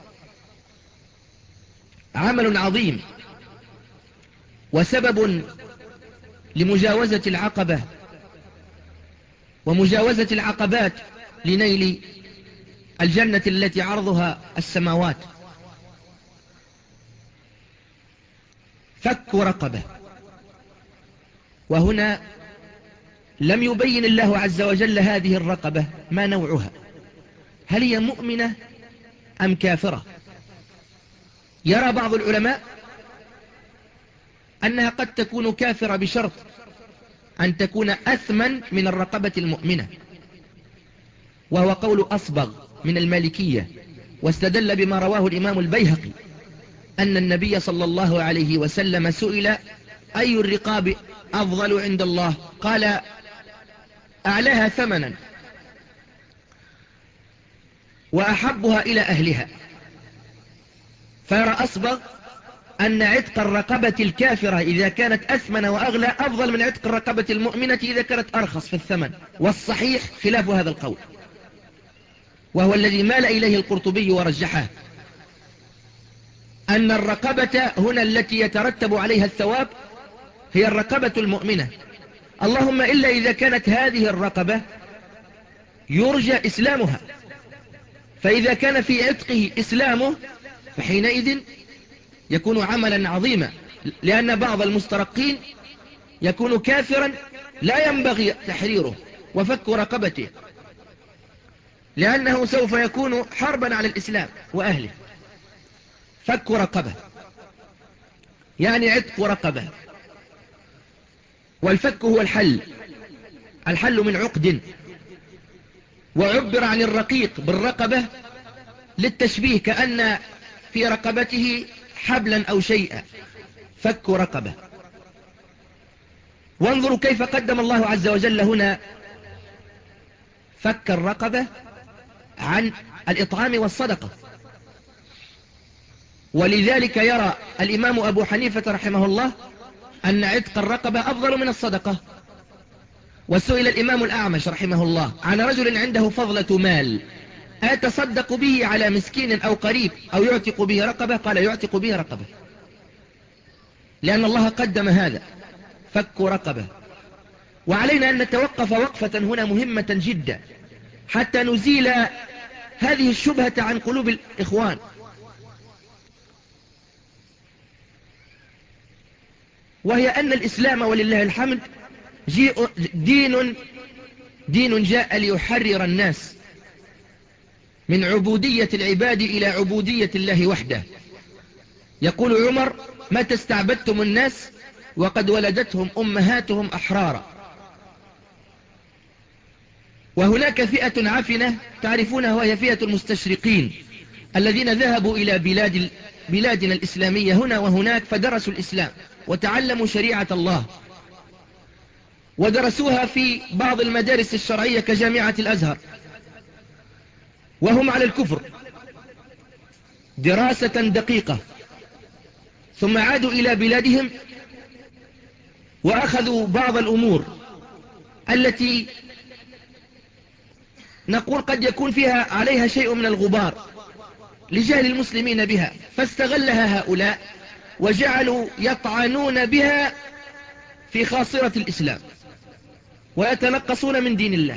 عمل عظيم وسبب لمجاوزة العقبة ومجاوزة العقبات لنيل الجنة التي عرضها السماوات. فك رقبة. وهنا لم يبين الله عز وجل هذه الرقبة ما نوعها، هل هي مؤمنة أم كافرة؟ يرى بعض العلماء أنها قد تكون كافرة بشرط أن تكون أثمن من الرقبة المؤمنة، وهو قول أصبغ من المالكية، واستدل بما رواه الإمام البيهقي أن النبي صلى الله عليه وسلم سئل أي الرقاب أفضل عند الله؟ قال أعلاها ثمنا وأحبها إلى أهلها. فيرى أصبغ أن عتق الرقبة الكافرة إذا كانت أثمن وأغلى أفضل من عتق الرقبة المؤمنة إذا كانت أرخص في الثمن، والصحيح خلاف هذا القول، وهو الذي مال إليه القرطبي ورجحه، أن الرقبة هنا التي يترتب عليها الثواب هي الرقبة المؤمنة، اللهم إلا إذا كانت هذه الرقبة يرجى إسلامها، فإذا كان في عتقه إسلامه فحينئذ يكون عملا عظيما، لأن بعض المسترقين يكون كافرا لا ينبغي تحريره وفك رقبته، لأنه سوف يكون حربا على الإسلام وأهله. فك رقبة يعني عتق رقبة، والفك هو الحل، الحل من عقد، وعبر عن الرقيق بالرقبة للتشبيه كأن في رقبته حبلا أو شيئا، فك رقبة. وانظروا كيف قدم الله عز وجل هنا فك الرقبة عن الإطعام والصدقة، ولذلك يرى الإمام أبو حنيفة رحمه الله أن عتق الرقبة أفضل من الصدقة. وسئل الإمام الأعمش رحمه الله عن رجل عنده فضلة مال أتصدق به على مسكين أو قريب أو يعتق به رقبة؟ قال يعتق به رقبة، لأن الله قدم هذا فك رقبة. وعلينا أن نتوقف وقفة هنا مهمة جدا حتى نزيل هذه الشبهة عن قلوب الإخوان. وهي أن الإسلام ولله الحمد دين دين جاء ليحرر الناس من عبودية العباد إلى عبودية الله وحده. يقول عمر متى استعبدتم الناس وقد ولدتهم أمهاتهم أحرارا. وهناك فئة عفنة تعرفونها، وهي فئة المستشرقين الذين ذهبوا إلى بلاد بلادنا الإسلامية هنا وهناك فدرسوا الإسلام وتعلموا شريعة الله، ودرسوها في بعض المدارس الشرعية كجامعة الأزهر، وهم على الكفر دراسة دقيقة، ثم عادوا إلى بلادهم وأخذوا بعض الأمور التي نقول قد يكون فيها عليها شيء من الغبار لجهل المسلمين بها، فاستغلها هؤلاء وجعلوا يطعنون بها في خاصرة الإسلام ويتنقصون من دين الله.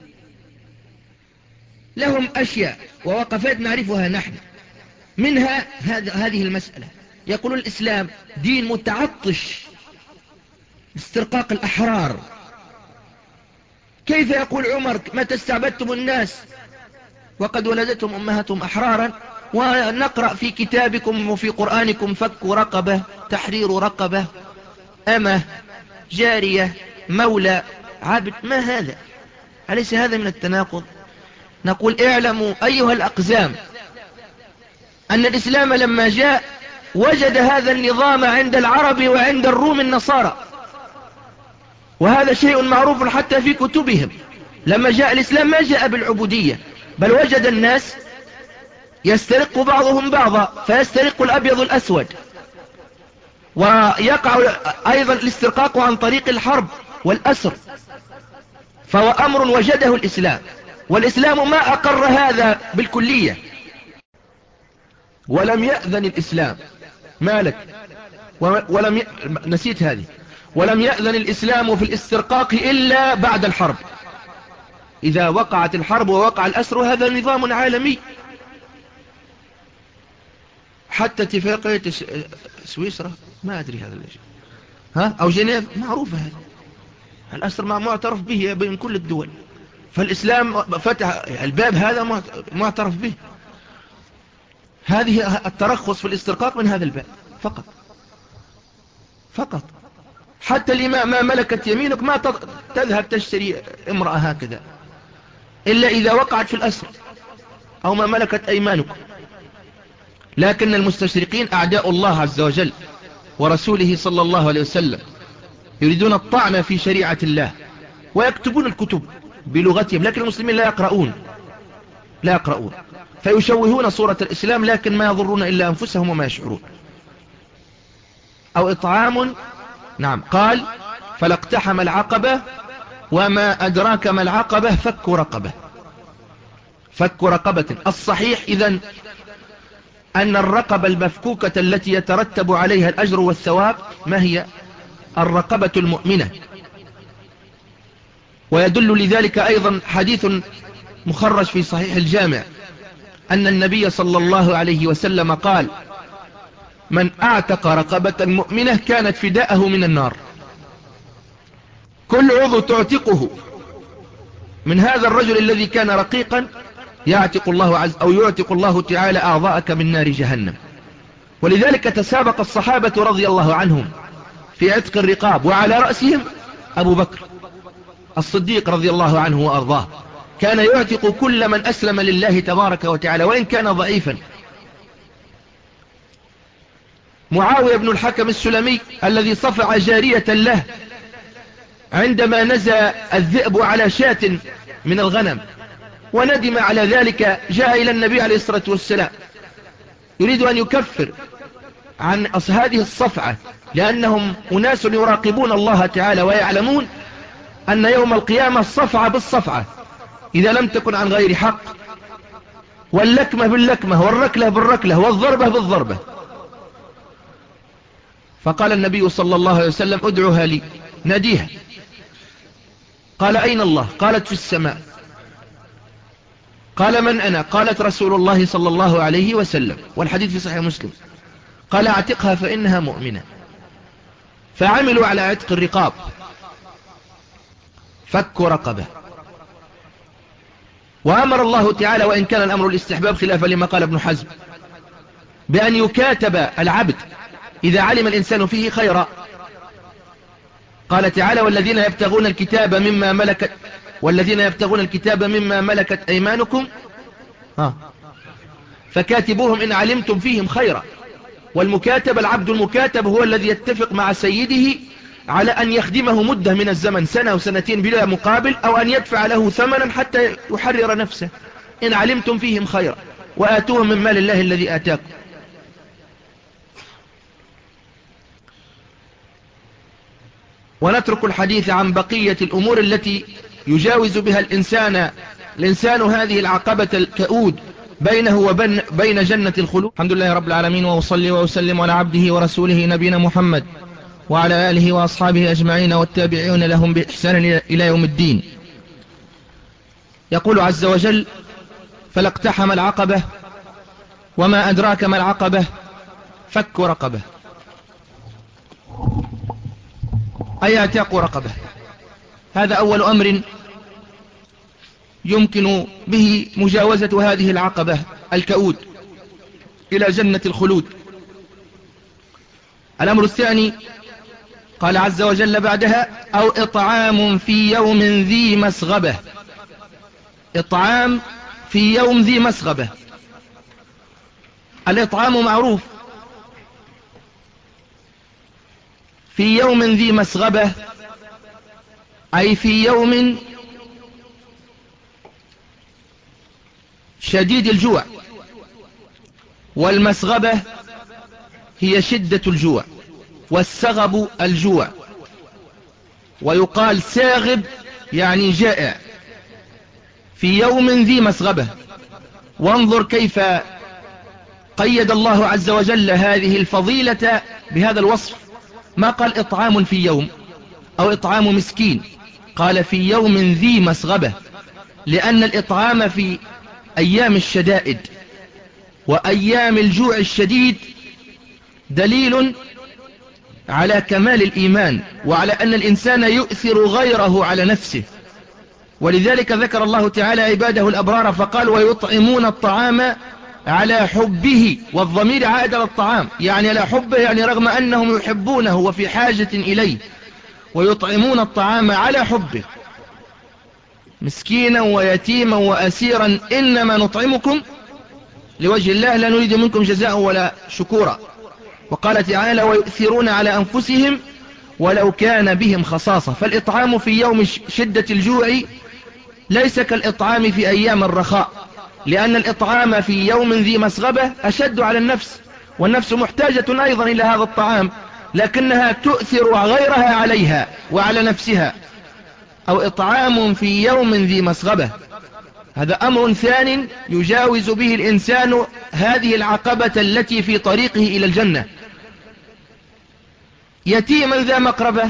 لهم أشياء ووقفات نعرفها نحن، منها هذه المسألة. يقولون الإسلام دين متعطش استرقاق الأحرار. كيف يقول عمر متى استعبدتم الناس وقد ولدتهم أمهاتهم أحرارا، ونقرأ في كتابكم وفي قرآنكم فك رقبة، تحرير رقبة، أمة، جارية، مولى، عبد؟ ما هذا؟ أليس هذا من التناقض؟ نقول اعلموا أيها الأقزام أن الإسلام لما جاء وجد هذا النظام عند العرب وعند الروم النصارى، وهذا شيء معروف حتى في كتبهم. لما جاء الإسلام ما جاء بالعبودية، بل وجد الناس يسترق بعضهم بعضا، فيسترق الأبيض الأسود، ويقع أيضا الاسترقاق عن طريق الحرب والأسر، فهو أمر وجده الإسلام، والإسلام ما أقر هذا بالكلية. ولم يأذن الإسلام مالك ولم ي... نسيت هذه، ولم يأذن الإسلام في الاسترقاق إلا بعد الحرب. إذا وقعت الحرب ووقع الأسر، هذا نظام عالمي. حتى اتفاقية سويسرا، ما أدري هذا الشيء، ها أو جنيف، معروفة هذا الأسر معترف به بين كل الدول. فالإسلام فتح الباب هذا معترف به. هذه الترخص في الاسترقاق من هذا الباب فقط فقط. حتى الإمام ما ملكت يمينك ما تذهب تشتري امرأة هكذا إلا إذا وقعت في الأسر أو ما ملكت أيمانك. لكن المستشرقين أعداء الله عز وجل ورسوله صلى الله عليه وسلم يريدون الطعن في شريعة الله ويكتبون الكتب بلغتهم، لكن المسلمين لا يقرؤون لا يقرؤون فيشوهون صورة الإسلام، لكن ما يضرون إلا أنفسهم وما يشعرون. أو إطعام، نعم، قال فلا اقتحم العقبة وما أدراك ما العقبة، فك رقبة. فك رقبة. الصحيح إذن أن الرقبة المفكوكة التي يترتب عليها الأجر والثواب ما هي؟ الرقبة المؤمنة. ويدل لذلك أيضا حديث مخرج في صحيح الجامع أن النبي صلى الله عليه وسلم قال من أعتق رقبة مؤمنة كانت فداءه من النار. كل عضو تعتقه من هذا الرجل الذي كان رقيقا يعتق الله عز أو يعتق الله تعالى أعضاءك من نار جهنم. ولذلك تسابق الصحابة رضي الله عنهم في عتق الرقاب، وعلى رأسهم أبو بكر الصديق رضي الله عنه وأرضاه، كان يعتق كل من أسلم لله تبارك وتعالى وإن كان ضعيفا. معاوية بن الحكم السلمي الذي صفع جارية له عندما نزى الذئب على شاة من الغنم وندم على ذلك، جاء إلى النبي عليه الصلاة والسلام يريد أن يكفر عن هذه الصفعة، لأنهم أناس يراقبون الله تعالى ويعلمون أن يوم القيامة الصفعة بالصفعة إذا لم تكن عن غير حق، واللكمة باللكمة والركلة بالركلة والضربة بالضربة. فقال النبي صلى الله عليه وسلم ادعوها لي، ناديها. قال أين الله؟ قالت في السماء. قال من أنا؟ قالت رسول الله صلى الله عليه وسلم، والحديث في صحيح مسلم. قال اعتقها فإنها مؤمنة. فعملوا على عتق الرقاب، فك رقبة. وأمر الله تعالى، وإن كان الأمر الاستحباب خلافا لما قال ابن حزم، بأن يكاتب العبد إذا علم الإنسان فيه خيرا. قال تعالى والذين يبتغون الكتاب مما ملكت والذين يبتغون الكتاب مما ملكت أيمانكم ها فكاتبوهم إن علمتم فيهم خيرا. والمكاتب العبد المكاتب هو الذي يتفق مع سيده على أن يخدمه مدة من الزمن، سنة وسنتين بلا مقابل، أو أن يدفع له ثمنا حتى يحرر نفسه. إن علمتم فيهم خيرا وآتوهم من مال الله الذي آتاكم. ونترك الحديث عن بقية الأمور التي يجاوز بها الإنسان الإنسان هذه العقبة الكؤود بينه وبين بين جنة الخلود. الحمد لله رب العالمين، وأصلي وأسلم على عبده ورسوله نبينا محمد وعلى آله وأصحابه أجمعين والتابعين لهم بإحسان إلى يوم الدين. يقول عز وجل فلا اقتحم العقبة وما أدراك ما العقبة، فك رقبة، أي اعتاق رقبة. هذا أول أمر يمكن به مجاوزة هذه العقبة الكؤود إلى جنة الخلود. الأمر الثاني قال عز وجل بعدها أو إطعام في يوم ذي مسغبة. إطعام في يوم ذي مسغبة. الإطعام معروف، في يوم ذي مسغبة أي في يوم شديد الجوع، والمسغبة هي شدة الجوع، والسغب الجوع. ويقال ساغب يعني جائع في يوم ذي مسغبة. وانظر كيف قيد الله عز وجل هذه الفضيلة بهذا الوصف، ما قال إطعام في يوم أو إطعام مسكين، قال في يوم ذي مسغبة، لأن الإطعام في أيام الشدائد وأيام الجوع الشديد دليل على كمال الإيمان وعلى أن الإنسان يؤثر غيره على نفسه. ولذلك ذكر الله تعالى عباده الأبرار فقال ويطعمون الطعام على حبه، والضمير عائد على الطعام، يعني على حبه، يعني رغم أنهم يحبونه وفي حاجة إليه. ويطعمون الطعام على حبه مسكينا ويتيما وأسيرا إنما نطعمكم لوجه الله لا نريد منكم جزاء ولا شكورا. وقال تعالى ويؤثرون على أنفسهم ولو كان بهم خصاصة. فالإطعام في يوم شدة الجوع ليس كالإطعام في أيام الرخاء، لأن الإطعام في يوم ذي مسغبة أشد على النفس، والنفس محتاجة أيضا إلى هذا الطعام، لكنها تؤثر غيرها عليها وعلى نفسها. أو إطعام في يوم ذي مسغبة، هذا أمر ثان يجاوز به الإنسان هذه العقبة التي في طريقه إلى الجنة. يتيما ذا مقربة،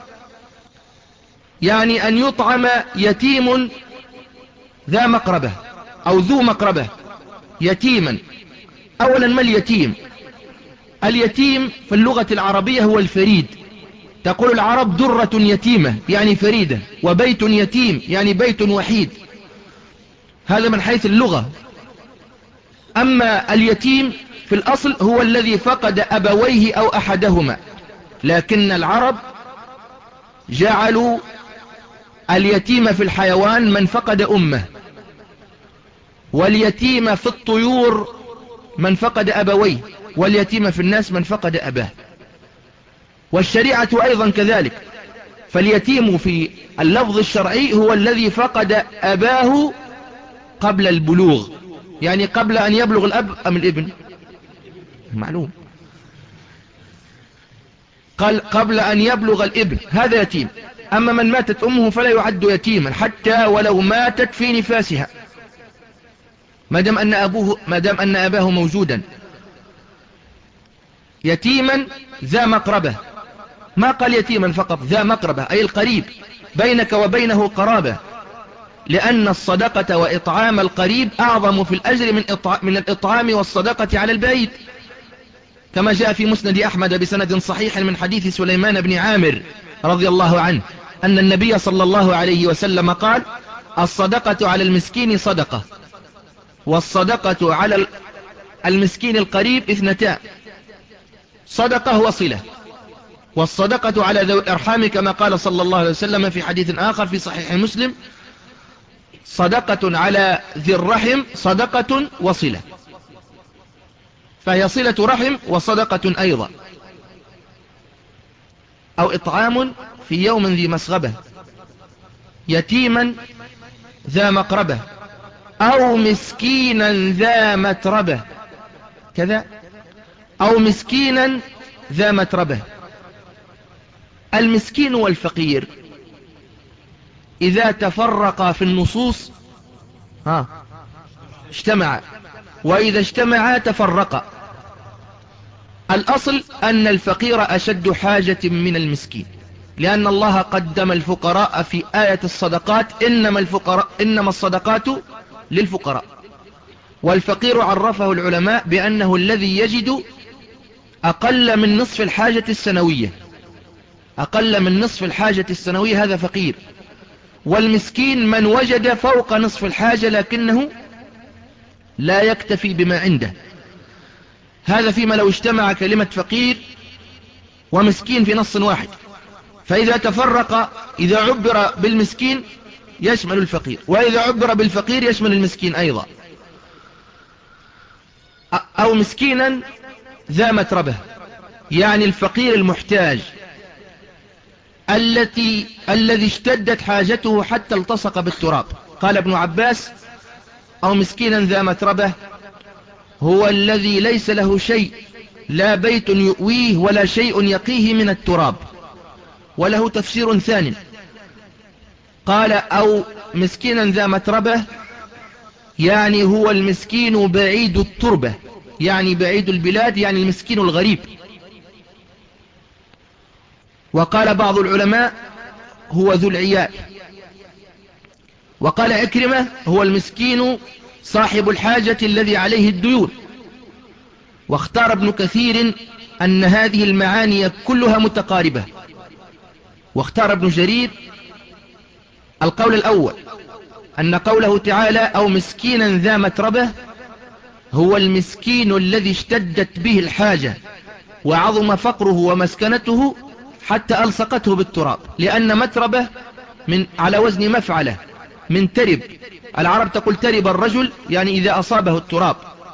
يعني أن يطعم يتيم ذا مقربة أو ذو مقربة. يتيما، أولا ما اليتيم؟ اليتيم في اللغة العربية هو الفريد. تقول العرب درة يتيمة يعني فريدة، وبيت يتيم يعني بيت وحيد، هذا من حيث اللغة. أما اليتيم في الأصل هو الذي فقد أبويه أو أحدهما، لكن العرب جعلوا اليتيم في الحيوان من فقد أمه، واليتيم في الطيور من فقد أبويه، واليتيم في الناس من فقد أباه. والشريعة أيضا كذلك، فاليتيم في اللفظ الشرعي هو الذي فقد أباه قبل البلوغ، يعني قبل أن يبلغ الأب أم الابن، معلوم، قال قبل أن يبلغ الابن، هذا يتيم. أما من ماتت أمه فلا يعد يتيما حتى ولو ماتت في نفاسها، ما دام أن أبوه ما دام أن أباه موجودا. يتيما ذا مقربة، ما قال يتيما فقط، ذا مقربة أي القريب، بينك وبينه قرابة، لأن الصدقة وإطعام القريب أعظم في الأجر من, إطع... من الإطعام والصدقة على البعيد، كما جاء في مسند أحمد بسند صحيح من حديث سليمان بن عامر رضي الله عنه أن النبي صلى الله عليه وسلم قال الصدقة على المسكين صدقة، والصدقة على المسكين القريب اثنتان، صدقة وصلة. والصدقة على ذوي الأرحام كما قال صلى الله عليه وسلم في حديث آخر في صحيح مسلم صدقة على ذي الرحم صدقة وصلة، فهي صلة رحم وصدقة أيضا. أو إطعام في يوم ذي مسغبة، يتيما ذا مقربة، أو مسكينا ذا متربة كذا، أو مسكينا ذا متربة. المسكين والفقير إذا تفرقا في النصوص ها اجتمعا، وإذا اجتمعا تفرقا. الأصل أن الفقير أشد حاجة من المسكين، لأن الله قدم الفقراء في آية الصدقات، إنما, الفقراء إنما الصدقات للفقراء. والفقير عرفه العلماء بأنه الذي يجد أقل من نصف الحاجة السنوية، أقل من نصف الحاجة السنوية هذا فقير. والمسكين من وجد فوق نصف الحاجة لكنه لا يكتفي بما عنده، هذا فيما لو اجتمع كلمة فقير ومسكين في نص واحد. فإذا تفرق، إذا عبر بالمسكين يشمل الفقير، وإذا عبر بالفقير يشمل المسكين أيضا. أو مسكينا ذا متربة، يعني الفقير المحتاج التي الذي اشتدت حاجته حتى التصق بالتراب. قال ابن عباس أو مسكينا ذا متربة هو الذي ليس له شيء، لا بيت يؤويه ولا شيء يقيه من التراب، وله تفسير ثاني، قال أو مسكينا ذا متربة، يعني هو المسكين بعيد التربة، يعني بعيد البلاد، يعني المسكين الغريب. وقال بعض العلماء هو ذو العيال. وقال عكرمة هو المسكين صاحب الحاجة الذي عليه الديون. واختار ابن كثير أن هذه المعاني كلها متقاربة. واختار ابن جرير القول الأول، أن قوله تعالى أو مسكينا ذا متربة هو المسكين الذي اشتدت به الحاجة وعظم فقره ومسكنته حتى ألصقته بالتراب، لأن متربة من على وزن مفعلة من ترب، العرب تقول ترب الرجل يعني إذا أصابه التراب.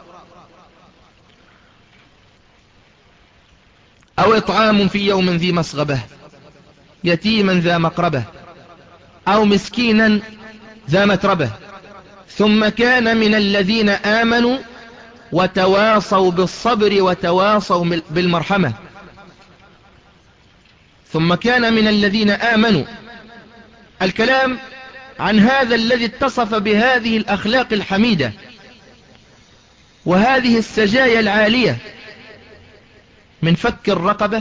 أو إطعام في يوم ذي مسغبة يتيما ذا مقربة، أو مسكينا ذا متربة. ثم كان من الذين آمنوا وتواصوا بالصبر وتواصوا بالمرحمة. ثم كان من الذين آمنوا، الكلام عن هذا الذي اتصف بهذه الأخلاق الحميدة وهذه السجايا العالية من فك الرقبة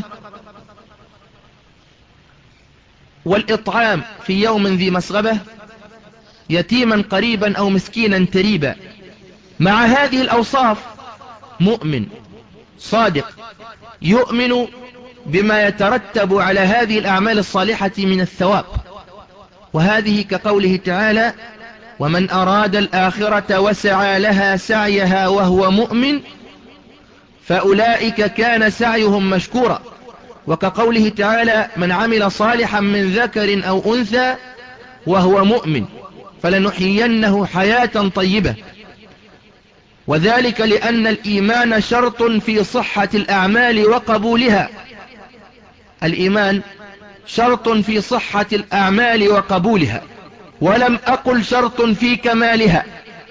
والإطعام في يوم ذي مسغبة يتيما قريبا أو مسكينا تريبا. مع هذه الأوصاف مؤمن صادق يؤمن بما يترتب على هذه الأعمال الصالحة من الثواب. وهذه كقوله تعالى ومن أراد الآخرة وسعى لها سعيها وهو مؤمن فأولئك كان سعيهم مشكورا. وكقوله تعالى من عمل صالحا من ذكر أو أنثى وهو مؤمن فلنحيينه حياة طيبة. وذلك لأن الإيمان شرط في صحة الأعمال وقبولها. الإيمان شرط في صحة الأعمال وقبولها، ولم أقل شرط في كمالها،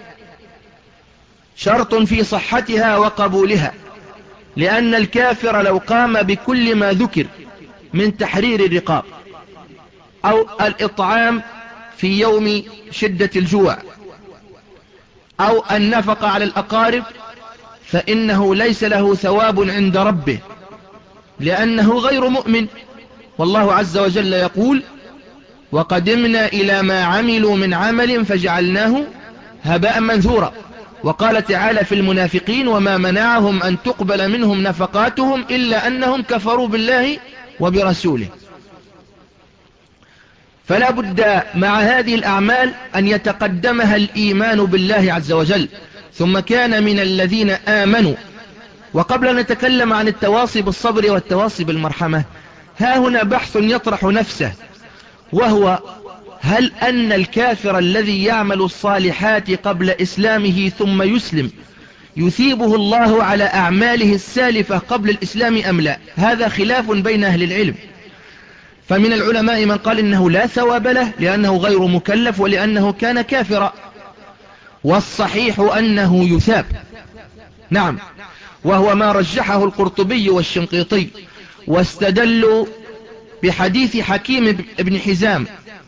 شرط في صحتها وقبولها. لأن الكافر لو قام بكل ما ذكر من تحرير الرقاب أو الإطعام في يوم شدة الجوع أو النفقة على الأقارب فإنه ليس له ثواب عند ربه لأنه غير مؤمن. والله عز وجل يقول وقدمنا إلى ما عملوا من عمل فجعلناه هباء منثورا. وقال تعالى في المنافقين وما منعهم أن تقبل منهم نفقاتهم إلا أنهم كفروا بالله وبرسوله. فلا بد مع هذه الأعمال أن يتقدمها الإيمان بالله عز وجل. ثم كان من الذين آمنوا. وقبل أن نتكلم عن التواصي بالصبر والتواصي بالمرحمة، ها هنا بحث يطرح نفسه، وهو هل أن الكافر الذي يعمل الصالحات قبل إسلامه ثم يسلم يثيبه الله على أعماله السالفة قبل الإسلام أم لا؟ هذا خلاف بين أهل العلم. فمن العلماء من قال إنه لا ثواب له لأنه غير مكلف ولأنه كان كافرا، والصحيح أنه يثاب. نعم، وهو ما رجحه القرطبي والشنقيطي، واستدلوا بحديث حكيم بن حزام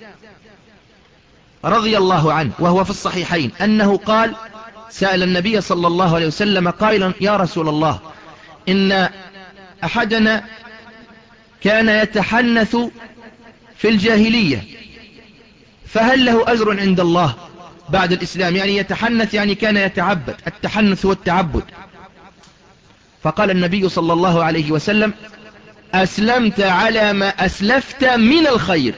رضي الله عنه وهو في الصحيحين أنه قال سأل النبي صلى الله عليه وسلم قائلا يا رسول الله إن أحدنا كان يتحنث في الجاهلية فهل له أجر عند الله بعد الإسلام؟ يعني يتحنث يعني كان يتعبد، التحنث والتعبد. فقال النبي صلى الله عليه وسلم أسلمت على ما أسلفت من الخير،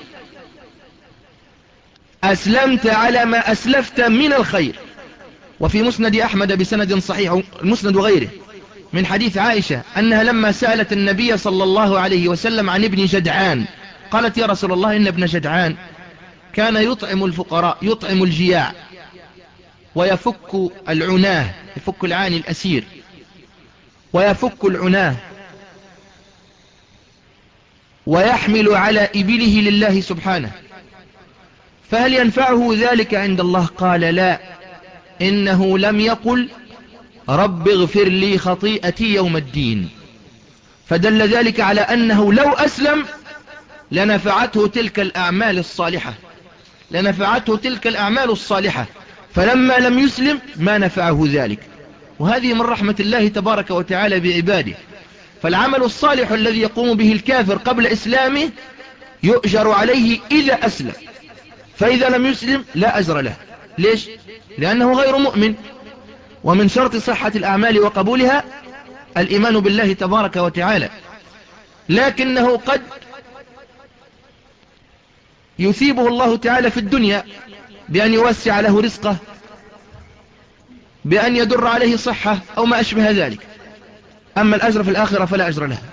أسلمت على ما أسلفت من الخير. وفي مسند أحمد بسند صحيح المسند غيره من حديث عائشة أنها لما سألت النبي صلى الله عليه وسلم عن ابن جدعان قالت يا رسول الله إن ابن جدعان كان يطعم الفقراء، يطعم الجياع ويفك العناه، يفك العاني الأسير ويفك العناه ويحمل على إبله لله سبحانه، فهل ينفعه ذلك عند الله؟ قال لا، إنه لم يقل رب اغفر لي خطيئتي يوم الدين. فدل ذلك على أنه لو أسلم لنفعته تلك الأعمال الصالحة، لنفعته تلك الأعمال الصالحة، فلما لم يسلم ما نفعه ذلك. وهذه من رحمة الله تبارك وتعالى بعباده. فالعمل الصالح الذي يقوم به الكافر قبل إسلامه يؤجر عليه إذا أسلم، فإذا لم يسلم لا أجر له. ليش؟ لأنه غير مؤمن. ومن شرط صحة الأعمال وقبولها الإيمان بالله تبارك وتعالى، لكنه قد يثيبه الله تعالى في الدنيا بأن يوسع له رزقه، بأن يدر عليه صحة أو ما أشبه ذلك. أما الأجر في الآخرة فلا أجر له.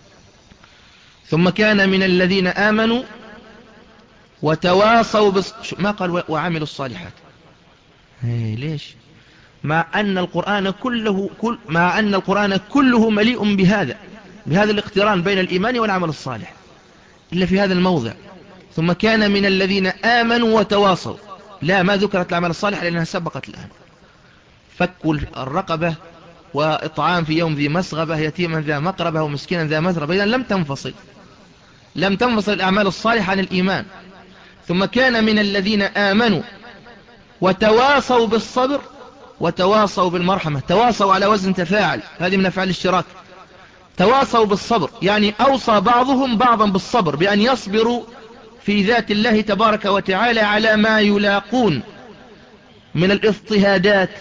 ثم كان من الذين آمنوا وتواصوا بص... ما قال وعملوا الصالحات؟ هي ليش؟ مع أن القرآن كله كل مع أن القرآن كله مليء بهذا بهذا الاقتران بين الإيمان والعمل الصالح، إلا في هذا الموضع. ثم كان من الذين آمنوا وتواصوا، لا ما ذكرت العمل الصالح لأنها سبقت الآن. فك الرقبة وإطعام في يوم ذي مسغبة، يتيما ذا مقربة ومسكينا ذا متربة، إذن لم تنفصل لم تنفصل الأعمال الصالحة عن الإيمان. ثم كان من الذين آمنوا وتواصوا بالصبر وتواصوا بالمرحمة. تواصوا على وزن تفاعل، هذه من أفعال الاشتراك. تواصوا بالصبر يعني أوصى بعضهم بعضا بالصبر، بأن يصبروا في ذات الله تبارك وتعالى على ما يلاقون من الاضطهادات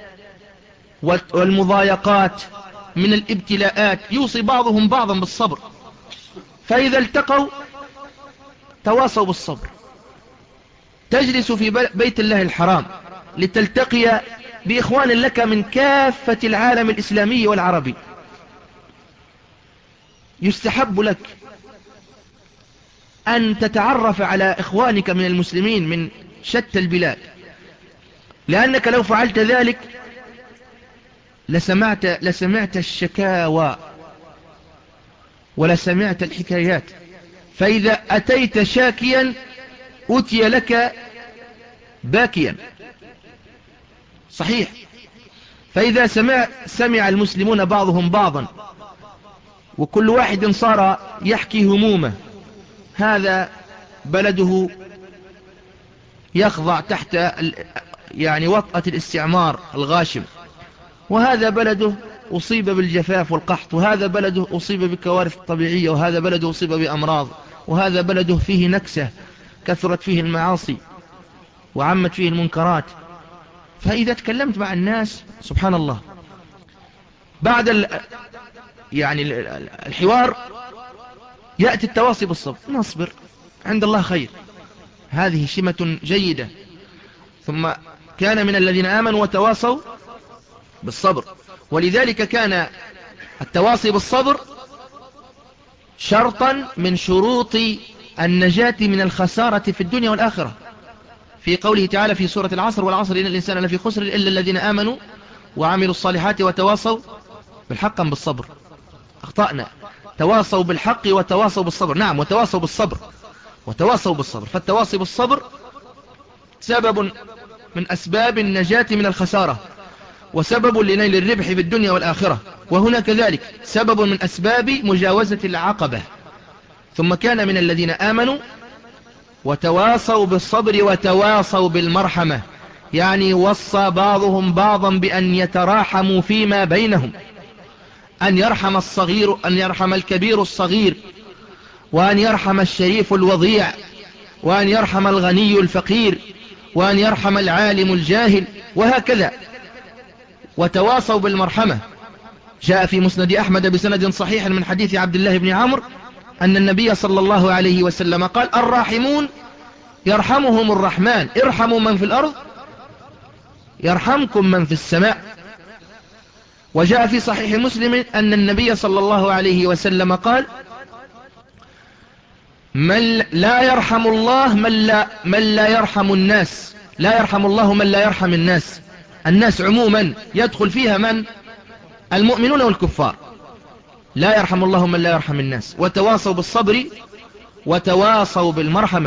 والمضايقات، من الابتلاءات. يوصي بعضهم بعضا بالصبر، فإذا التقوا تواصوا بالصبر. تجلس في بيت الله الحرام لتلتقي بإخوان لك من كافة العالم الإسلامي والعربي، يستحب لك أن تتعرف على إخوانك من المسلمين من شتى البلاد، لأنك لو فعلت ذلك لسمعت, لسمعت الشكاوى ولسمعت الحكايات. فإذا أتيت شاكيا أتي لك باكيا، صحيح. فإذا سمع, سمع المسلمون بعضهم بعضا وكل واحد صار يحكي همومه، هذا بلده يخضع تحت يعني وطأة الاستعمار الغاشم، وهذا بلده أصيب بالجفاف والقحط، وهذا بلده أصيب بالكوارث الطبيعية، وهذا بلده أصيب بأمراض، وهذا بلده فيه نكسة كثرت فيه المعاصي وعمت فيه المنكرات. فإذا تكلمت مع الناس سبحان الله بعد ال يعني الحوار يأتي التواصي بالصبر، نصبر عند الله خير، هذه شمة جيدة. ثم كان من الذين آمنوا وتواصوا بالصبر، ولذلك كان التواصي بالصبر شرطا من شروط النجاة من الخسارة في الدنيا والآخرة، في قوله تعالى في سورة العصر: والعصر إن الإنسان لفي خسر إلا الذين آمنوا وعملوا الصالحات وتواصوا بالحق بالصبر. أخطأنا، تواصوا بالحق وتواصوا بالصبر. نعم، وتواصوا بالصبر وتواصوا بالصبر. فالتواصي بالصبر سبب من أسباب النجاة من الخسارة، وسبب لنيل الربح في الدنيا والآخرة، وهنا كذلك سبب من أسباب مجاوزة العقبة. ثم كان من الذين آمنوا وتواصوا بالصبر وتواصوا بالمرحمة، يعني وصى بعضهم بعضا بأن يتراحموا فيما بينهم، أن يرحم الصغير أن يرحم الكبير الصغير، وأن يرحم الشريف الوضيع، وأن يرحم الغني الفقير، وأن يرحم العالم الجاهل، وهكذا. وتواصوا بالمرحمة. جاء في مسند أحمد بسند صحيح من حديث عبد الله بن عمرو أن النبي صلى الله عليه وسلم قال: الراحمون يرحمهم الرحمن، ارحموا من في الأرض يرحمكم من في السماء. وجاء في صحيح مسلم أن النبي صلى الله عليه وسلم قال: من لا يرحم الله من لا, من لا يرحم الناس، لا يرحم الله من لا يرحم الناس. الناس عموما يدخل فيها من؟ المؤمنون والكفار. لا يرحم الله من لا يرحم الناس. وتواصوا بالصبر وتواصوا بالمرحمة.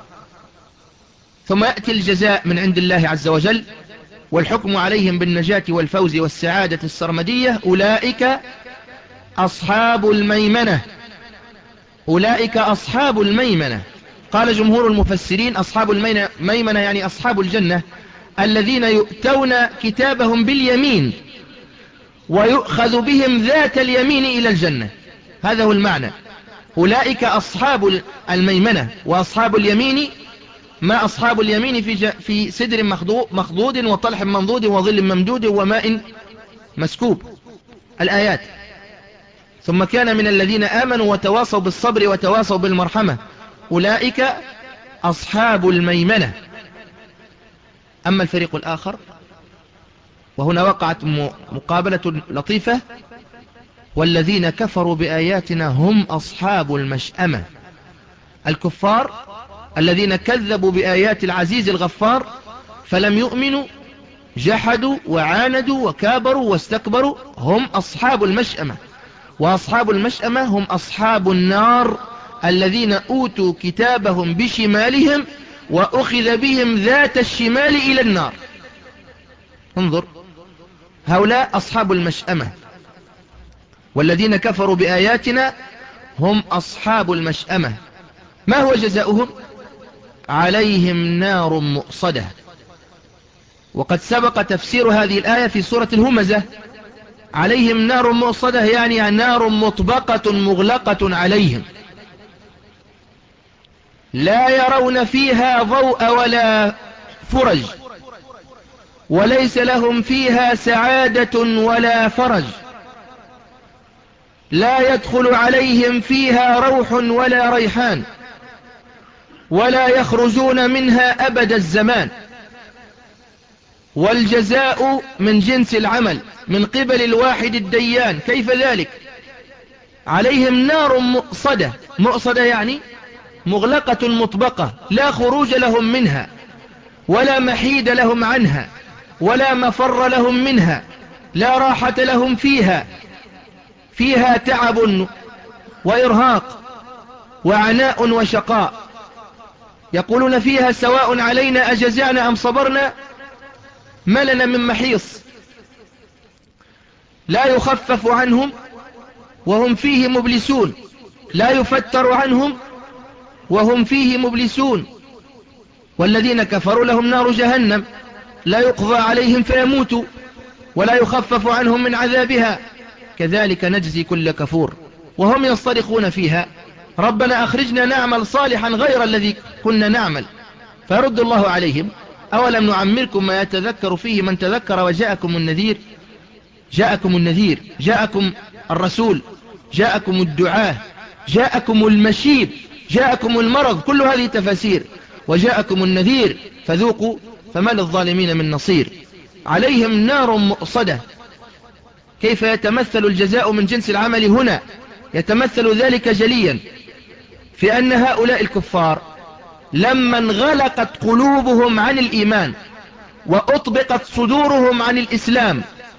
ثم يأتي الجزاء من عند الله عز وجل والحكم عليهم بالنجاة والفوز والسعادة السرمدية: أولئك أصحاب الميمنة أولئك أصحاب الميمنة. قال جمهور المفسرين أصحاب الميمنة يعني أصحاب الجنة الذين يؤتون كتابهم باليمين ويؤخذ بهم ذات اليمين إلى الجنة. هذا هو المعنى. أولئك أصحاب الميمنة. وأصحاب اليمين ما أصحاب اليمين في, في سدر مخضود وطلح منضود وظل ممدود وماء مسكوب. الآيات. ثم كان من الذين آمنوا وتواصوا بالصبر وتواصوا بالمرحمة أولئك أصحاب الميمنة. أما الفريق الآخر، وهنا وقعت مقابلة لطيفة، والذين كفروا بآياتنا هم أصحاب المشأمة. الكفار الذين كذبوا بآيات العزيز الغفار فلم يؤمنوا، جحدوا وعاندوا وكابروا واستكبروا، هم أصحاب المشأمة. وأصحاب المشأمة هم أصحاب النار الذين أوتوا كتابهم بشمالهم وأخذ بهم ذات الشمال إلى النار. انظر، هؤلاء أصحاب المشأمة. والذين كفروا بآياتنا هم أصحاب المشأمة. ما هو جزاؤهم؟ عليهم نار مؤصدة. وقد سبق تفسير هذه الآية في سورة الهمزة. عليهم نار مؤصدة يعني نار مطبقة مغلقة عليهم، لا يرون فيها ضوء ولا فرج، وليس لهم فيها سعادة ولا فرج، لا يدخل عليهم فيها روح ولا ريحان، ولا يخرجون منها أبد الزمان. والجزاء من جنس العمل من قبل الواحد الديان. كيف ذلك؟ عليهم نار مؤصدة. مؤصدة يعني مغلقة مطبقة، لا خروج لهم منها ولا محيد لهم عنها ولا مفر لهم منها، لا راحة لهم فيها. فيها تعب وإرهاق وعناء وشقاء. يقولون فيها سواء علينا أجزعنا أم صبرنا ما لنا من محيص. لا يخفف عنهم وهم فيه مبلسون، لا يفتر عنهم وهم فيه مبلسون. والذين كفروا لهم نار جهنم لا يقضى عليهم فيموتوا ولا يخفف عنهم من عذابها، كذلك نجزي كل كفور. وهم يصطرخون فيها ربنا أخرجنا نعمل صالحا غير الذي كنا نعمل، فيرد الله عليهم أولم نعمركم ما يتذكر فيه من تذكر وجاءكم النذير. جاءكم النذير، جاءكم الرسول، جاءكم الدعاة، جاءكم المشيب، جاءكم المرض، كل هذه تفاسير. وجاءكم النذير فذوقوا فما للظالمين من نصير. عليهم نار مؤصدة. كيف يتمثل الجزاء من جنس العمل هنا؟ يتمثل ذلك جليا في أن هؤلاء الكفار لما انغلقت قلوبهم عن الإيمان وأطبقت صدورهم عن الإسلام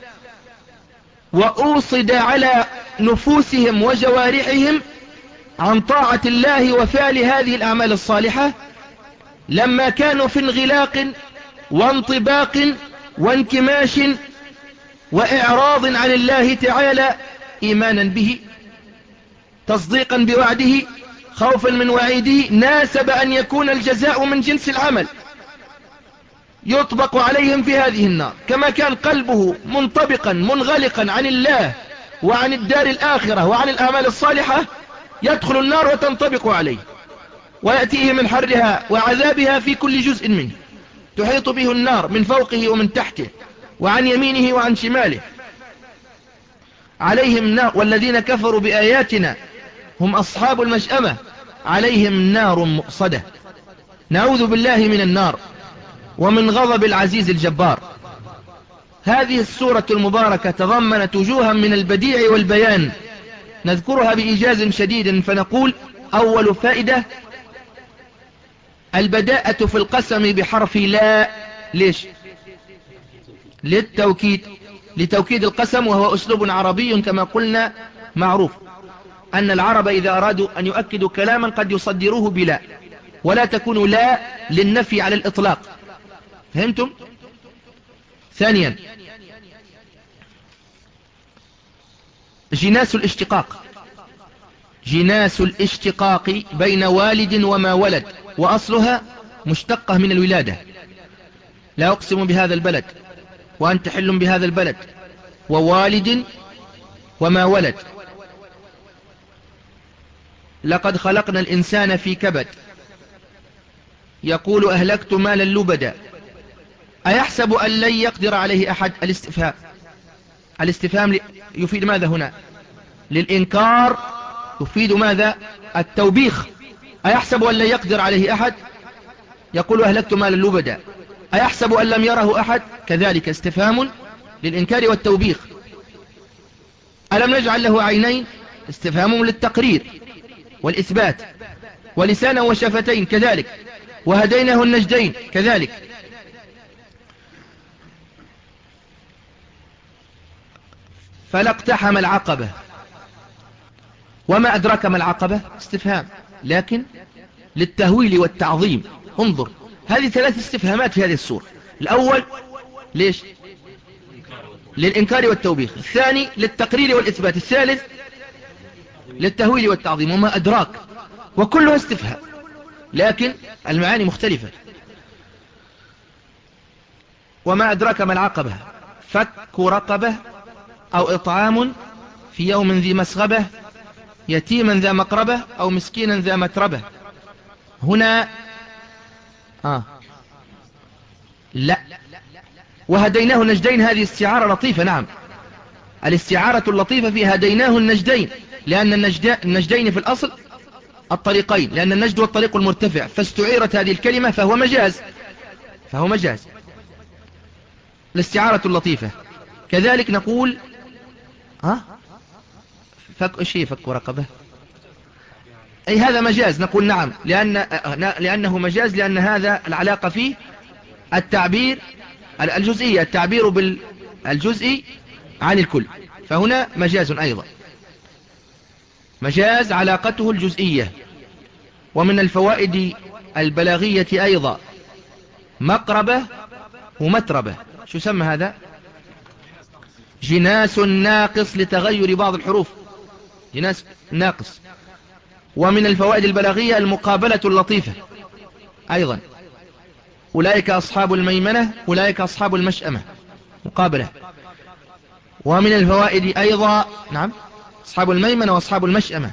وأوصد على نفوسهم وجوارحهم عن طاعة الله وفعل هذه الأعمال الصالحة، لما كانوا في انغلاق وانطباق وانكماش وإعراض عن الله تعالى إيمانا به، تصديقا بوعده، خوفا من وعيده، ناسب أن يكون الجزاء من جنس العمل يطبق عليهم في هذه النار. كما كان قلبه منطبقا منغلقا عن الله وعن الدار الآخرة وعن الأعمال الصالحة، يدخل النار وتنطبق عليه ويأتيه من حرها وعذابها في كل جزء منه، تحيط به النار من فوقه ومن تحته وعن يمينه وعن شماله. عليهم نار. والذين كفروا بآياتنا هم أصحاب المشأمة. عليهم نار مؤصدة. نعوذ بالله من النار ومن غضب العزيز الجبار. هذه السورة المباركة تضمنت وجوها من البديع والبيان، نذكرها بإيجاز شديد فنقول: أول فائدة البداءة في القسم بحرف لا. ليش؟ للتوكيد، لتوكيد القسم، وهو أسلوب عربي كما قلنا معروف أن العرب إذا أرادوا أن يؤكدوا كلاما قد يصدروه بلا، ولا تكون لا للنفي على الإطلاق. فهمتم؟ ثانيا جناس الاشتقاق. جناس الاشتقاق بين والد وما ولد، وأصلها مشتقة من الولادة. لا أقسم بهذا البلد وأنت حل بهذا البلد ووالد وما ولد. لقد خلقنا الإنسان في كبد، يقول أهلكت مالا لبدا، أيحسب أن لن يقدر عليه أحد. الاستفهام الاستفهام يفيد ماذا هنا؟ للإنكار، يفيد ماذا؟ التوبيخ. أيحسب أن لن يقدر عليه أحد، يقول أهلكت مالا لبدا، أيحسب أن لم يره أحد، كذلك استفهام للإنكار والتوبيخ. ألم نجعل له عينين، استفهام للتقرير والإثبات، ولسانا وشفتين كذلك، وهديناه النجدين كذلك. فلا اقتحم العقبة، وما أدرك ما العقبة، استفهام لكن للتهويل والتعظيم. انظر، هذه ثلاث استفهامات في هذه السورة. الأول ليش؟ للإنكار والتوبيخ. الثاني للتقرير والإثبات. الثالث للتهويل والتعظيم. وما أدراك، وكلها استفهام لكن المعاني مختلفة. وما أدراك ما العقبة، فك رقبة أو إطعام في يوم ذي مسغبة، يتيما ذا مقربة أو مسكينا ذا متربة. هنا آه. لا، وهديناه النجدين، هذه استعارة لطيفة. نعم، الاستعارة اللطيفة في هديناه النجدين، لأن النجدين في الأصل الطريقين، لأن النجد والطريق المرتفع، فاستعيرت هذه الكلمة فهو مجاز، فهو مجاز الاستعارة اللطيفة. كذلك نقول ها فك شيء فك رقبة، أي هذا مجاز. نقول نعم، لأن لأنه مجاز، لأن هذا العلاقة فيه التعبير الجزئية، التعبير بالجزئي عن الكل، فهنا مجاز أيضا، مجاز علاقته الجزئية. ومن الفوائد البلاغية أيضا مقربة ومتربة. شو سمى هذا؟ جناس ناقص لتغير بعض الحروف، جناس ناقص. ومن الفوائد البلاغية المقابلة اللطيفة أيضا، أولئك أصحاب الميمنة أولئك أصحاب المشأمة، مقابلة. ومن الفوائد أيضا نعم أصحاب الميمنة وأصحاب المشأمة.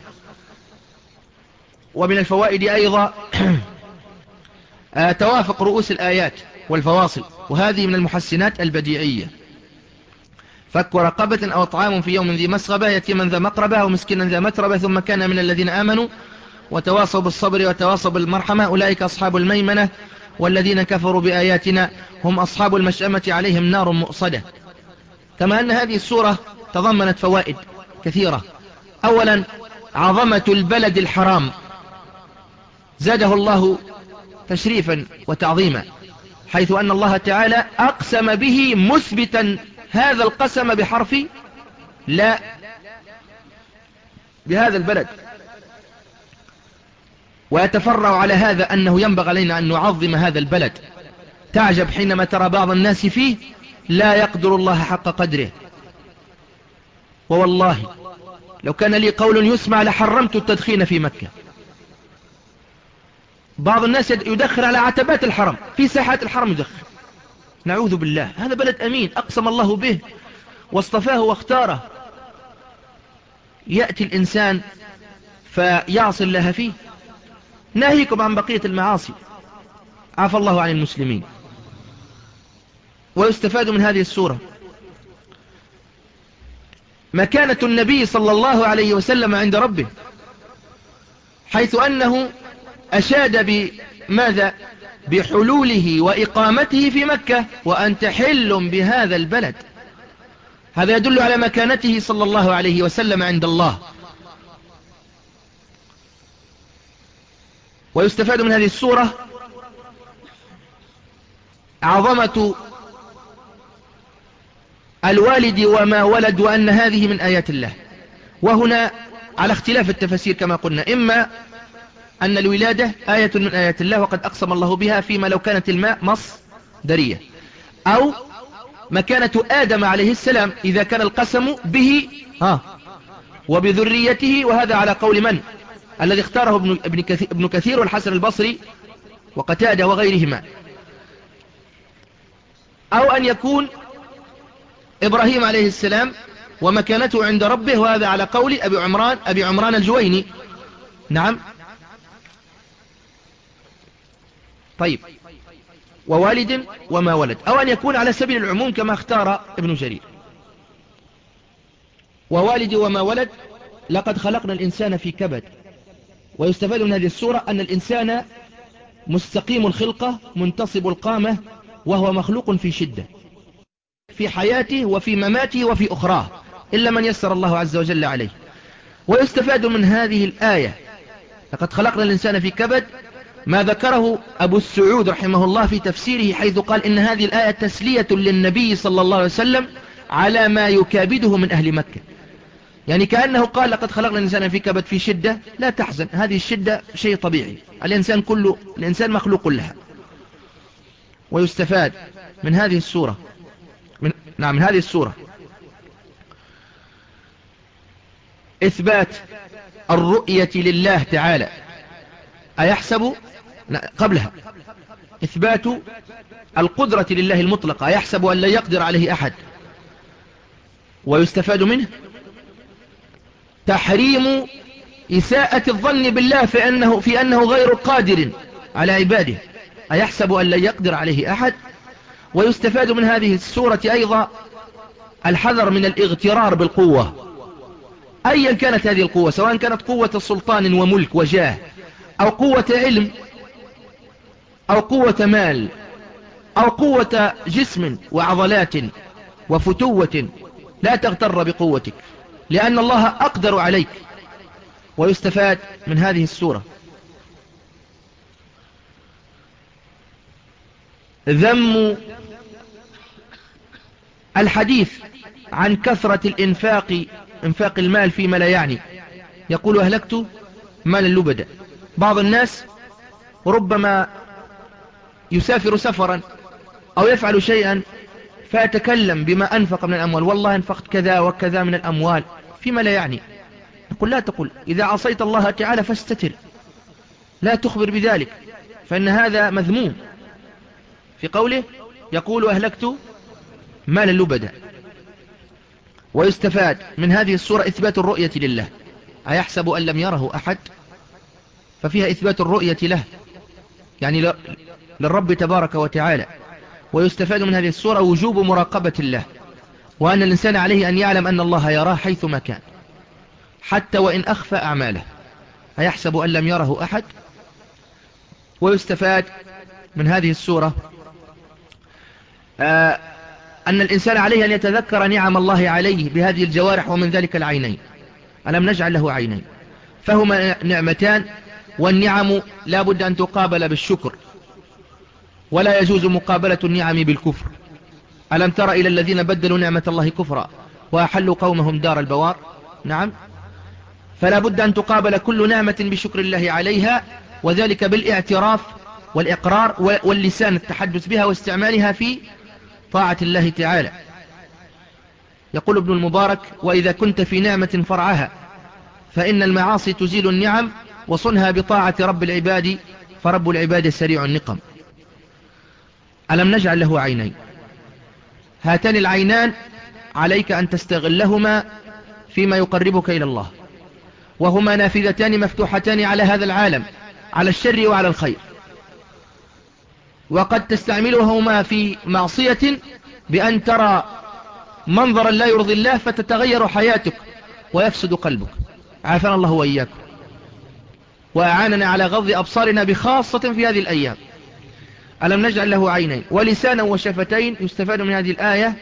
ومن الفوائد أيضا توافق رؤوس الآيات والفواصل، وهذه من المحسنات البديعية. فك رقبة أو طعام في يوم ذي مسغبة، يتيما ذا مقربة أو مسكينا ذا متربة، ثم كان من الذين آمنوا وتواصوا بالصبر وتواصوا بالمرحمة، أولئك أصحاب الميمنة، والذين كفروا بآياتنا هم أصحاب المشأمة عليهم نار مؤصدة. كما أن هذه السورة تضمنت فوائد كثيرة. أولا عظمة البلد الحرام، زاده الله تشريفا وتعظيما، حيث أن الله تعالى أقسم به مثبتا هذا القسم بحرف لا بهذا البلد. ويتفرع على هذا أنه ينبغي علينا أن نعظم هذا البلد. تعجب حينما ترى بعض الناس فيه لا يقدر الله حق قدره. ووالله لو كان لي قول يسمع لحرمت التدخين في مكة. بعض الناس يدخن على عتبات الحرم، في ساحات الحرم يدخن، نعوذ بالله. هذا بلد أمين أقسم الله به واصطفاه واختاره، يأتي الإنسان فيعصي الله فيه. ناهيكم عن بقية المعاصي، عفى الله عن المسلمين. ويستفاد من هذه السورة مكانة النبي صلى الله عليه وسلم عند ربه، حيث أنه أشاد بماذا؟ بحلوله وإقامته في مكة، وأنت حل بهذا البلد. هذا يدل على مكانته صلى الله عليه وسلم عند الله. ويستفاد من هذه السورة عظمة الوالد وما ولد، وأن هذه من آيات الله. وهنا على اختلاف التفسير كما قلنا، إما أن الولادة آية من آيات الله وقد أقسم الله بها فيما لو كانت الماء مصدرية، أو مكانة آدم عليه السلام إذا كان القسم به ها وبذريته، وهذا على قول من؟ الذي اختاره ابن, ابن, كثير ابن كثير والحسن البصري وقتادة وغيرهما. أو أن يكون إبراهيم عليه السلام ومكانته عند ربه، وهذا على قول أبي عمران, أبي عمران الجويني. نعم. طيب، ووالد وما ولد. أو أن يكون على سبيل العموم كما اختار ابن جرير، ووالد وما ولد. لقد خلقنا الإنسان في كبد. ويستفاد من هذه السورة أن الإنسان مستقيم الخلقة منتصب القامة، وهو مخلوق في شدة في حياته وفي مماته وفي أخراه، إلا من يسر الله عز وجل عليه. ويستفاد من هذه الآية لقد خلقنا الإنسان في كبد ما ذكره أبو السعود رحمه الله في تفسيره، حيث قال إن هذه الآية تسلية للنبي صلى الله عليه وسلم على ما يكابده من أهل مكة. يعني كأنه قال لقد خلقنا الإنسان في كبد، في شدة، لا تحزن، هذه الشدة شيء طبيعي، الإنسان كله الإنسان مخلوق لها. ويستفاد من هذه السورة من نعم من هذه السورة إثبات الرؤية لله تعالى. أيحسب قبلها إثبات القدرة لله المطلقة، أيحسب أن لا يقدر عليه أحد. ويستفاد منه تحريم إساءة الظن بالله في أنه, في أنه غير قادر على عباده، أيحسب أن لا يقدر عليه أحد. ويستفاد من هذه السورة أيضا الحذر من الاغترار بالقوة، أيا كانت هذه القوة، سواء كانت قوة سلطان وملك وجاه، أو قوة علم، أو قوة مال، أو قوة جسم وعضلات وفتوة. لا تغتر بقوتك، لأن الله أقدر عليك. ويستفاد من هذه السورة ذم الحديث عن كثرة الإنفاق، إنفاق المال فيما لا يعني. يقول أهلكت مالا لبدا. بعض الناس ربما يسافر سفرا أو يفعل شيئا فيتكلم بما أنفق من الأموال، والله أنفقت كذا وكذا من الأموال فيما لا يعني. نقول لا تقول، إذا عصيت الله تعالى فاستتر، لا تخبر بذلك، فإن هذا مذموم. في قوله يقول أهلكت مالا لبدا. ويستفاد من هذه السورة إثبات الرؤية لله، أيحسب أن لم يره أحد، ففيها إثبات الرؤية له، يعني للرب تبارك وتعالى. ويستفاد من هذه السورة وجوب مراقبة الله، وأن الإنسان عليه أن يعلم أن الله يراه حيثما كان حتى وإن أخفى أعماله، أيحسب أن لم يره أحد. ويستفاد من هذه السورة آه أن الإنسان عليه أن يتذكر نعم الله عليه بهذه الجوارح، ومن ذلك العينين. ألم نجعل له عينين، فهما نعمتان، والنعم لا بد أن تقابل بالشكر، ولا يجوز مقابلة النعم بالكفر. ألم تر إلى الذين بدلوا نعمة الله كفرا وأحلوا قومهم دار البوار. نعم، فلا بد أن تقابل كل نعمة بشكر الله عليها، وذلك بالاعتراف والإقرار واللسان التحدث بها واستعمالها في طاعة الله تعالى. يقول ابن المبارك: وإذا كنت في نعمة فرعها، فإن المعاصي تزيل النعم، وصنها بطاعة رب العباد، فرب العباد سريع النقم. ألم نجعل له عينين، هاتان العينان عليك أن تستغلهما فيما يقربك إلى الله، وهما نافذتان مفتوحتان على هذا العالم، على الشر وعلى الخير. وقد تستعملهما في معصية بأن ترى منظرا لا يرضي الله فتتغير حياتك ويفسد قلبك، عافانا الله وإياكم، وأعاننا على غض أبصارنا بخاصة في هذه الأيام. ألم نجعل له عينين ولسانا وشفتين. يستفاد من هذه الآية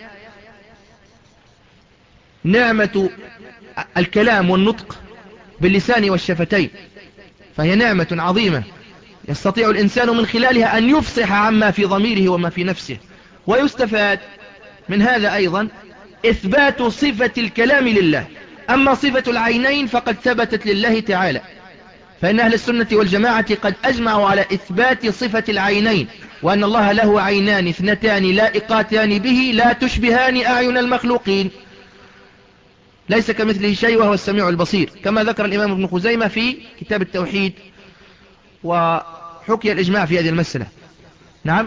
نعمة الكلام والنطق باللسان والشفتين، فهي نعمة عظيمة يستطيع الإنسان من خلالها أن يفصح عما في ضميره وما في نفسه. ويستفاد من هذا أيضا إثبات صفة الكلام لله. أما صفة العينين فقد ثبتت لله تعالى، فإن أهل السنة والجماعة قد أجمعوا على إثبات صفة العينين، وأن الله له عينان اثنتان لائقاتان به لا تشبهان أعين المخلوقين. ليس كمثله شيء وهو السميع البصير، كما ذكر الإمام ابن خزيمة في كتاب التوحيد، وحكي الإجماع في هذه المسألة. نعم.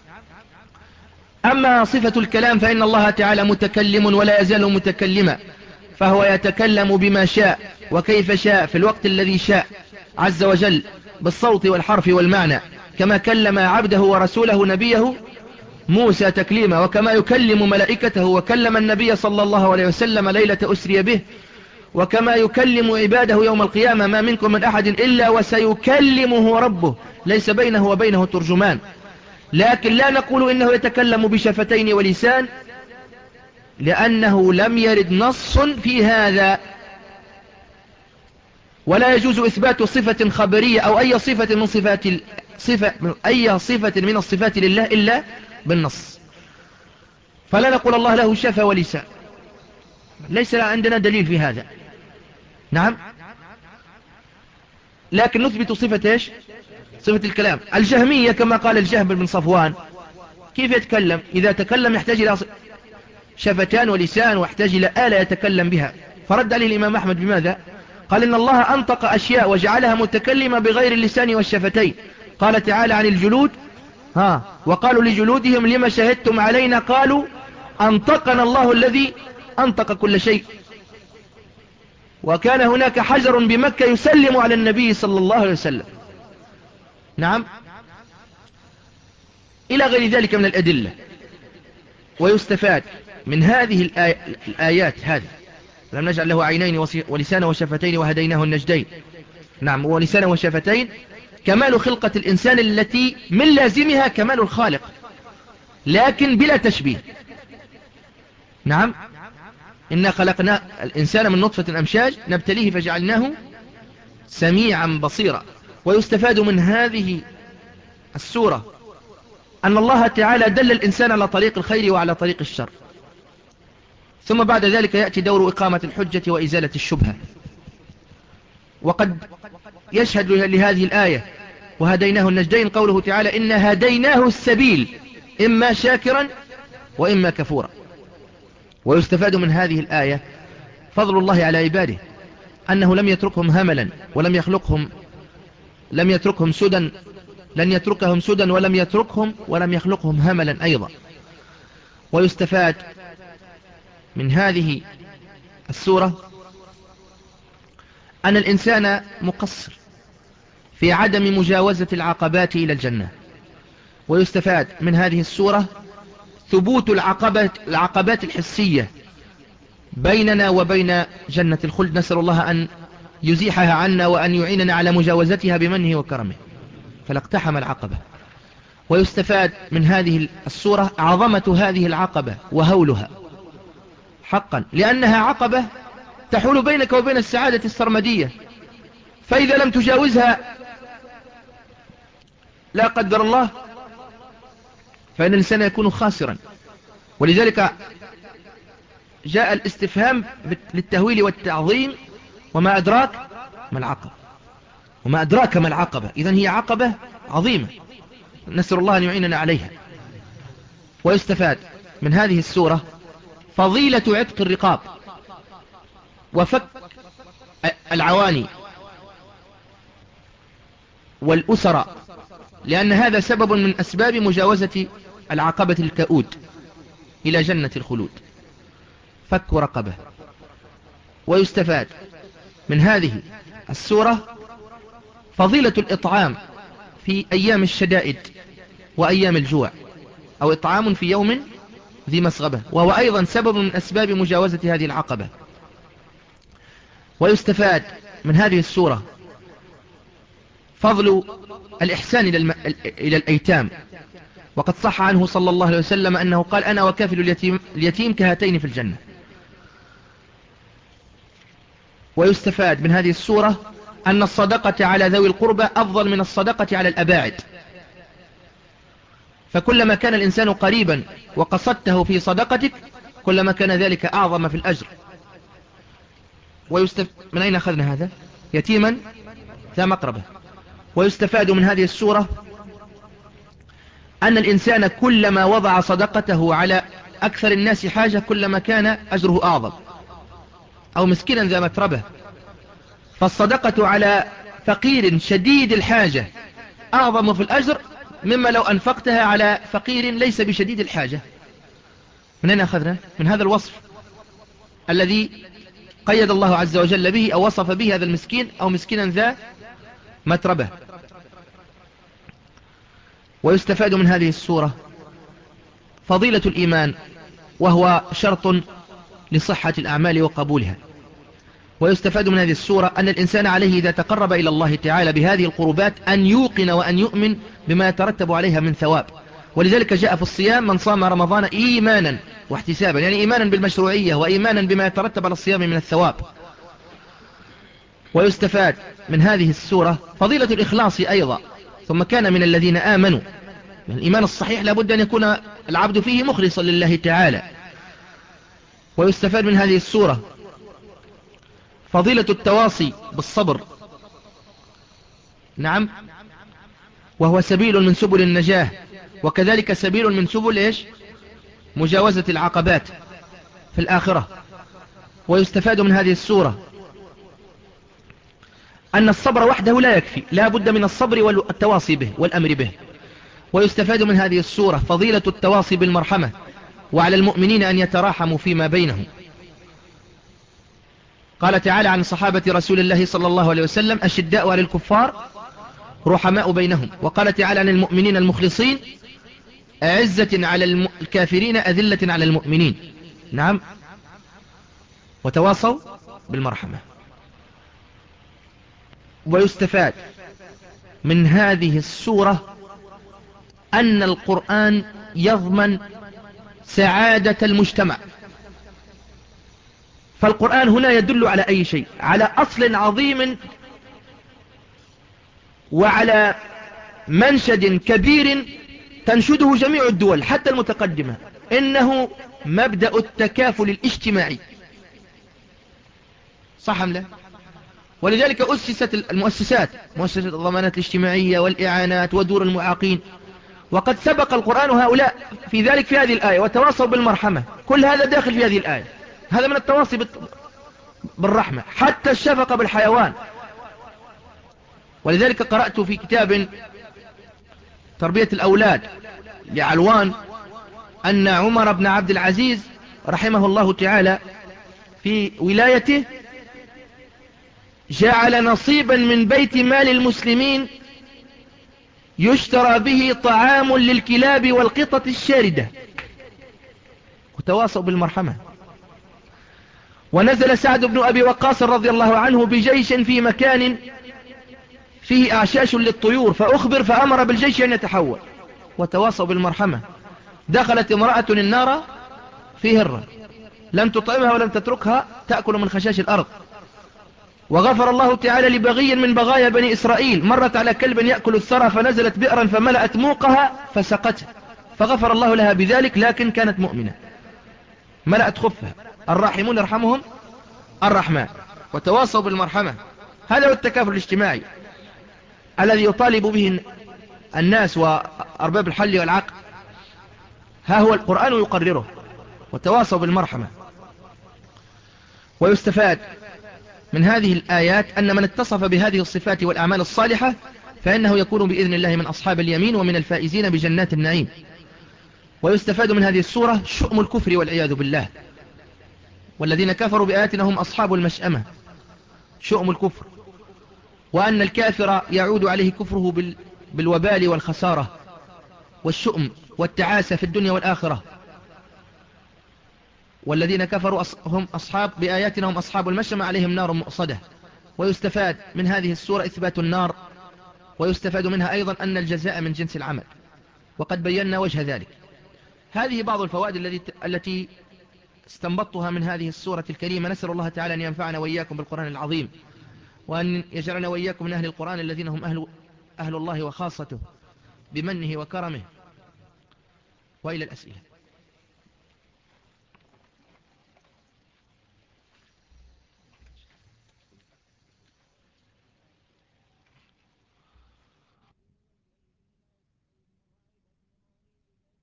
أما صفة الكلام فإن الله تعالى متكلم ولا يزال متكلما، فهو يتكلم بما شاء وكيف شاء في الوقت الذي شاء عز وجل، بالصوت والحرف والمعنى، كما كلم عبده ورسوله نبيه موسى تكليما، وكما يكلم ملائكته، وكلم النبي صلى الله عليه وسلم ليلة أسري به، وكما يكلم عباده يوم القيامة: ما منكم من أحد إلا وسيكلمه ربه ليس بينه وبينه ترجمان. لكن لا نقول إنه يتكلم بشفتين ولسان، لأنه لم يرد نص في هذا، ولا يجوز إثبات صفة خبرية أو أي صفة من صفات صفة أي صفة من الصفات لله إلا بالنص. فلا نقول الله له شفة ولسان، ليس عندنا دليل في هذا. نعم. لكن نثبت صفة إيش؟ صفة الكلام. الجهمية كما قال الجهم بن صفوان: كيف يتكلم؟ إذا تكلم يحتاج إلى شفتان ولسان، ويحتاج إلى آلة يتكلم بها. فرد عليه الإمام أحمد بماذا؟ قال: إن الله أنطق أشياء وجعلها متكلمة بغير اللسان والشفتين. قال تعالى عن الجلود: ها وقالوا لجلودهم لما شهدتم علينا؟ قالوا أنطقنا الله الذي أنطق كل شيء. وكان هناك حجر بمكة يسلم على النبي صلى الله عليه وسلم. نعم. إلى غير ذلك من الأدلة. ويستفاد من هذه الآي... الآيات هذه: لم نجعل له عينين ولسانا وشفتين وهديناه النجدين. نعم. ولسانا وشفتين، كمال خلقة الإنسان التي من لازمها كمال الخالق، لكن بلا تشبيه. نعم. إنا خلقنا الإنسان من نطفة أمشاج نبتليه فجعلناه سميعا بصيرا. ويستفاد من هذه السورة أن الله تعالى دل الإنسان على طريق الخير وعلى طريق الشر، ثم بعد ذلك يأتي دور إقامة الحجة وإزالة الشبهة. وقد يشهد لهذه الآية وهديناه النجدين قوله تعالى: إنا هديناه السبيل إما شاكرا وإما كفورا. ويستفاد من هذه الآية فضل الله على عباده، أنه لم يتركهم هملا، ولم يخلقهم لم يتركهم سدى لن يتركهم سدى ولم يتركهم ولم يخلقهم هملا أيضا. ويستفاد من هذه السورة أن الإنسان مقصر في عدم مجاوزة العقبات إلى الجنة. ويستفاد من هذه السورة ثبوت العقبات, العقبات الحسية بيننا وبين جنة الخلد، نسأل الله أن يزيحها عنا وأن يعيننا على مجاوزتها بمنه وكرمه، فلاقتحم العقبة. ويستفاد من هذه السورة عظمة هذه العقبة وهولها حقا، لأنها عقبة تحول بينك وبين السعادة السرمدية، فإذا لم تجاوزها لا قدر الله فإن الإنسان يكون خاسرا. ولذلك جاء الاستفهام للتهويل والتعظيم: وما أدراك ما العقبة، وما أدراك ما العقبة. إذن هي عقبة عظيمة، نسأل الله أن يعيننا عليها. ويستفاد من هذه السورة فضيلة عتق الرقاب وفك العواني والأسرى، لأن هذا سبب من أسباب مجاوزة العقبة الكؤود إلى جنة الخلود، فك رقبة. ويستفاد من هذه السورة فضيلة الإطعام في أيام الشدائد وأيام الجوع، أو إطعام في يوم ذي مسغبة، وهو أيضا سبب من أسباب مجاوزة هذه العقبة. ويستفاد من هذه السورة فضل الإحسان إلى الأيتام، وقد صح عنه صلى الله عليه وسلم أنه قال: أنا وكافل اليتيم, اليتيم كهاتين في الجنة. ويستفاد من هذه السورة أن الصدقة على ذوي القربى أفضل من الصدقة على الأباعد، فكلما كان الإنسان قريبا وقصدته في صدقتك كلما كان ذلك أعظم في الأجر. ويستف... من أين أخذنا هذا؟ يتيما ذا مقربة. ويستفاد من هذه السورة أن الإنسان كلما وضع صدقته على أكثر الناس حاجة كلما كان أجره أعظم. أو مسكينا ذا متربة، فالصدقة على فقير شديد الحاجة أعظم في الأجر مما لو أنفقتها على فقير ليس بشديد الحاجة. من أين أخذنا؟ من هذا الوصف الذي قيد الله عز وجل به أو وصف به هذا المسكين أو مسكينا ذا متربة. ويستفاد من هذه السورة فضيلة الإيمان، وهو شرط لصحة الأعمال وقبولها. ويستفاد من هذه السورة أن الإنسان عليه إذا تقرب إلى الله تعالى بهذه القربات أن يوقن وأن يؤمن بما يترتب عليها من ثواب. ولذلك جاء في الصيام من صام رمضان إيمانا واحتسابا، يعني إيمانا بالمشروعية وإيمانا بما يترتب على الصيام من الثواب. ويستفاد من هذه السورة فضيلة الإخلاص أيضا. ثم كان من الذين آمنوا، من الإيمان الصحيح لابد أن يكون العبد فيه مخلصا لله تعالى. ويستفاد من هذه السورة فضيلة التواصي بالصبر، نعم، وهو سبيل من سبل النجاة، وكذلك سبيل من سبل إيش؟ مجاوزة العقبات في الآخرة. ويستفاد من هذه السورة أن الصبر وحده لا يكفي، لا بد من الصبر والتواصي به والأمر به. ويستفاد من هذه السورة فضيلة التواصي بالمرحمة، وعلى المؤمنين أن يتراحموا فيما بينهم. قال تعالى عن صحابة رسول الله صلى الله عليه وسلم أشداء على الكفار رحماء بينهم. وقال تعالى عن المؤمنين المخلصين أعزة على الكافرين أذلة على المؤمنين، نعم، وتواصوا بالمرحمة. ويستفاد من هذه السورة أن القرآن يضمن سعادة المجتمع. فالقرآن هنا يدل على أي شيء؟ على أصل عظيم وعلى منشد كبير تنشده جميع الدول حتى المتقدمة، إنه مبدأ التكافل الاجتماعي. صح أم لا؟ ولذلك أسست المؤسسات، مؤسسة الضمانات الاجتماعية والإعانات ودور المعاقين، وقد سبق القرآن هؤلاء في ذلك في هذه الآية وتواصوا بالمرحمة. كل هذا داخل في هذه الآية، هذا من التواصي بالرحمة، حتى الشفقة بالحيوان. ولذلك قرأت في كتاب تربية الأولاد لعلوان أن عمر بن عبد العزيز رحمه الله تعالى في ولايته جعل نصيبا من بيت مال المسلمين يشترى به طعام للكلاب والقطط الشاردة، وتواصوا بالمرحمة. ونزل سعد بن أبي وقاص رضي الله عنه بجيش في مكان فيه أعشاش للطيور، فأخبر فأمر بالجيش أن يتحول، وتواصوا بالمرحمة. دخلت امرأة النار في هرة، لم تطعمها ولم تتركها تأكل من خشاش الأرض. وغفر الله تعالى لبغي من بغايا بني إسرائيل مرت على كلب يأكل الثرى فنزلت بئرا فملأت موقها فسقته، فغفر الله لها بذلك، لكن كانت مؤمنة ملأت خفها. الراحمون يرحمهم الرحمن. وتواصوا بالمرحمة، هذا هو التكافل الاجتماعي الذي يطالب به الناس وأرباب الحل والعقل، ها هو القرآن يقرره. وتواصوا بالمرحمة. ويستفاد من هذه الآيات أن من اتصف بهذه الصفات والأعمال الصالحة فإنه يكون بإذن الله من أصحاب اليمين ومن الفائزين بجنات النعيم. ويستفاد من هذه السورة شؤم الكفر والعياذ بالله، والذين كفروا بآياتنا هم أصحاب المشأمة، شؤم الكفر، وأن الكافر يعود عليه كفره بالوبال والخسارة والشؤم والتعاسة في الدنيا والآخرة. والذين كفروا هم أصحاب بآياتنا هم أصحاب المشأمة عليهم نار مؤصدة. ويستفاد من هذه السورة إثبات النار، ويستفاد منها أيضا أن الجزاء من جنس العمل، وقد بينا وجه ذلك. هذه بعض الفوائد التي استنبطتها من هذه السورة الكريمة. نسأل الله تعالى أن ينفعنا وإياكم بالقرآن العظيم، وأن يجعلنا وإياكم من أهل القرآن الذين هم أهل, أهل الله وخاصته بمنه وكرمه. وإلى الأسئلة.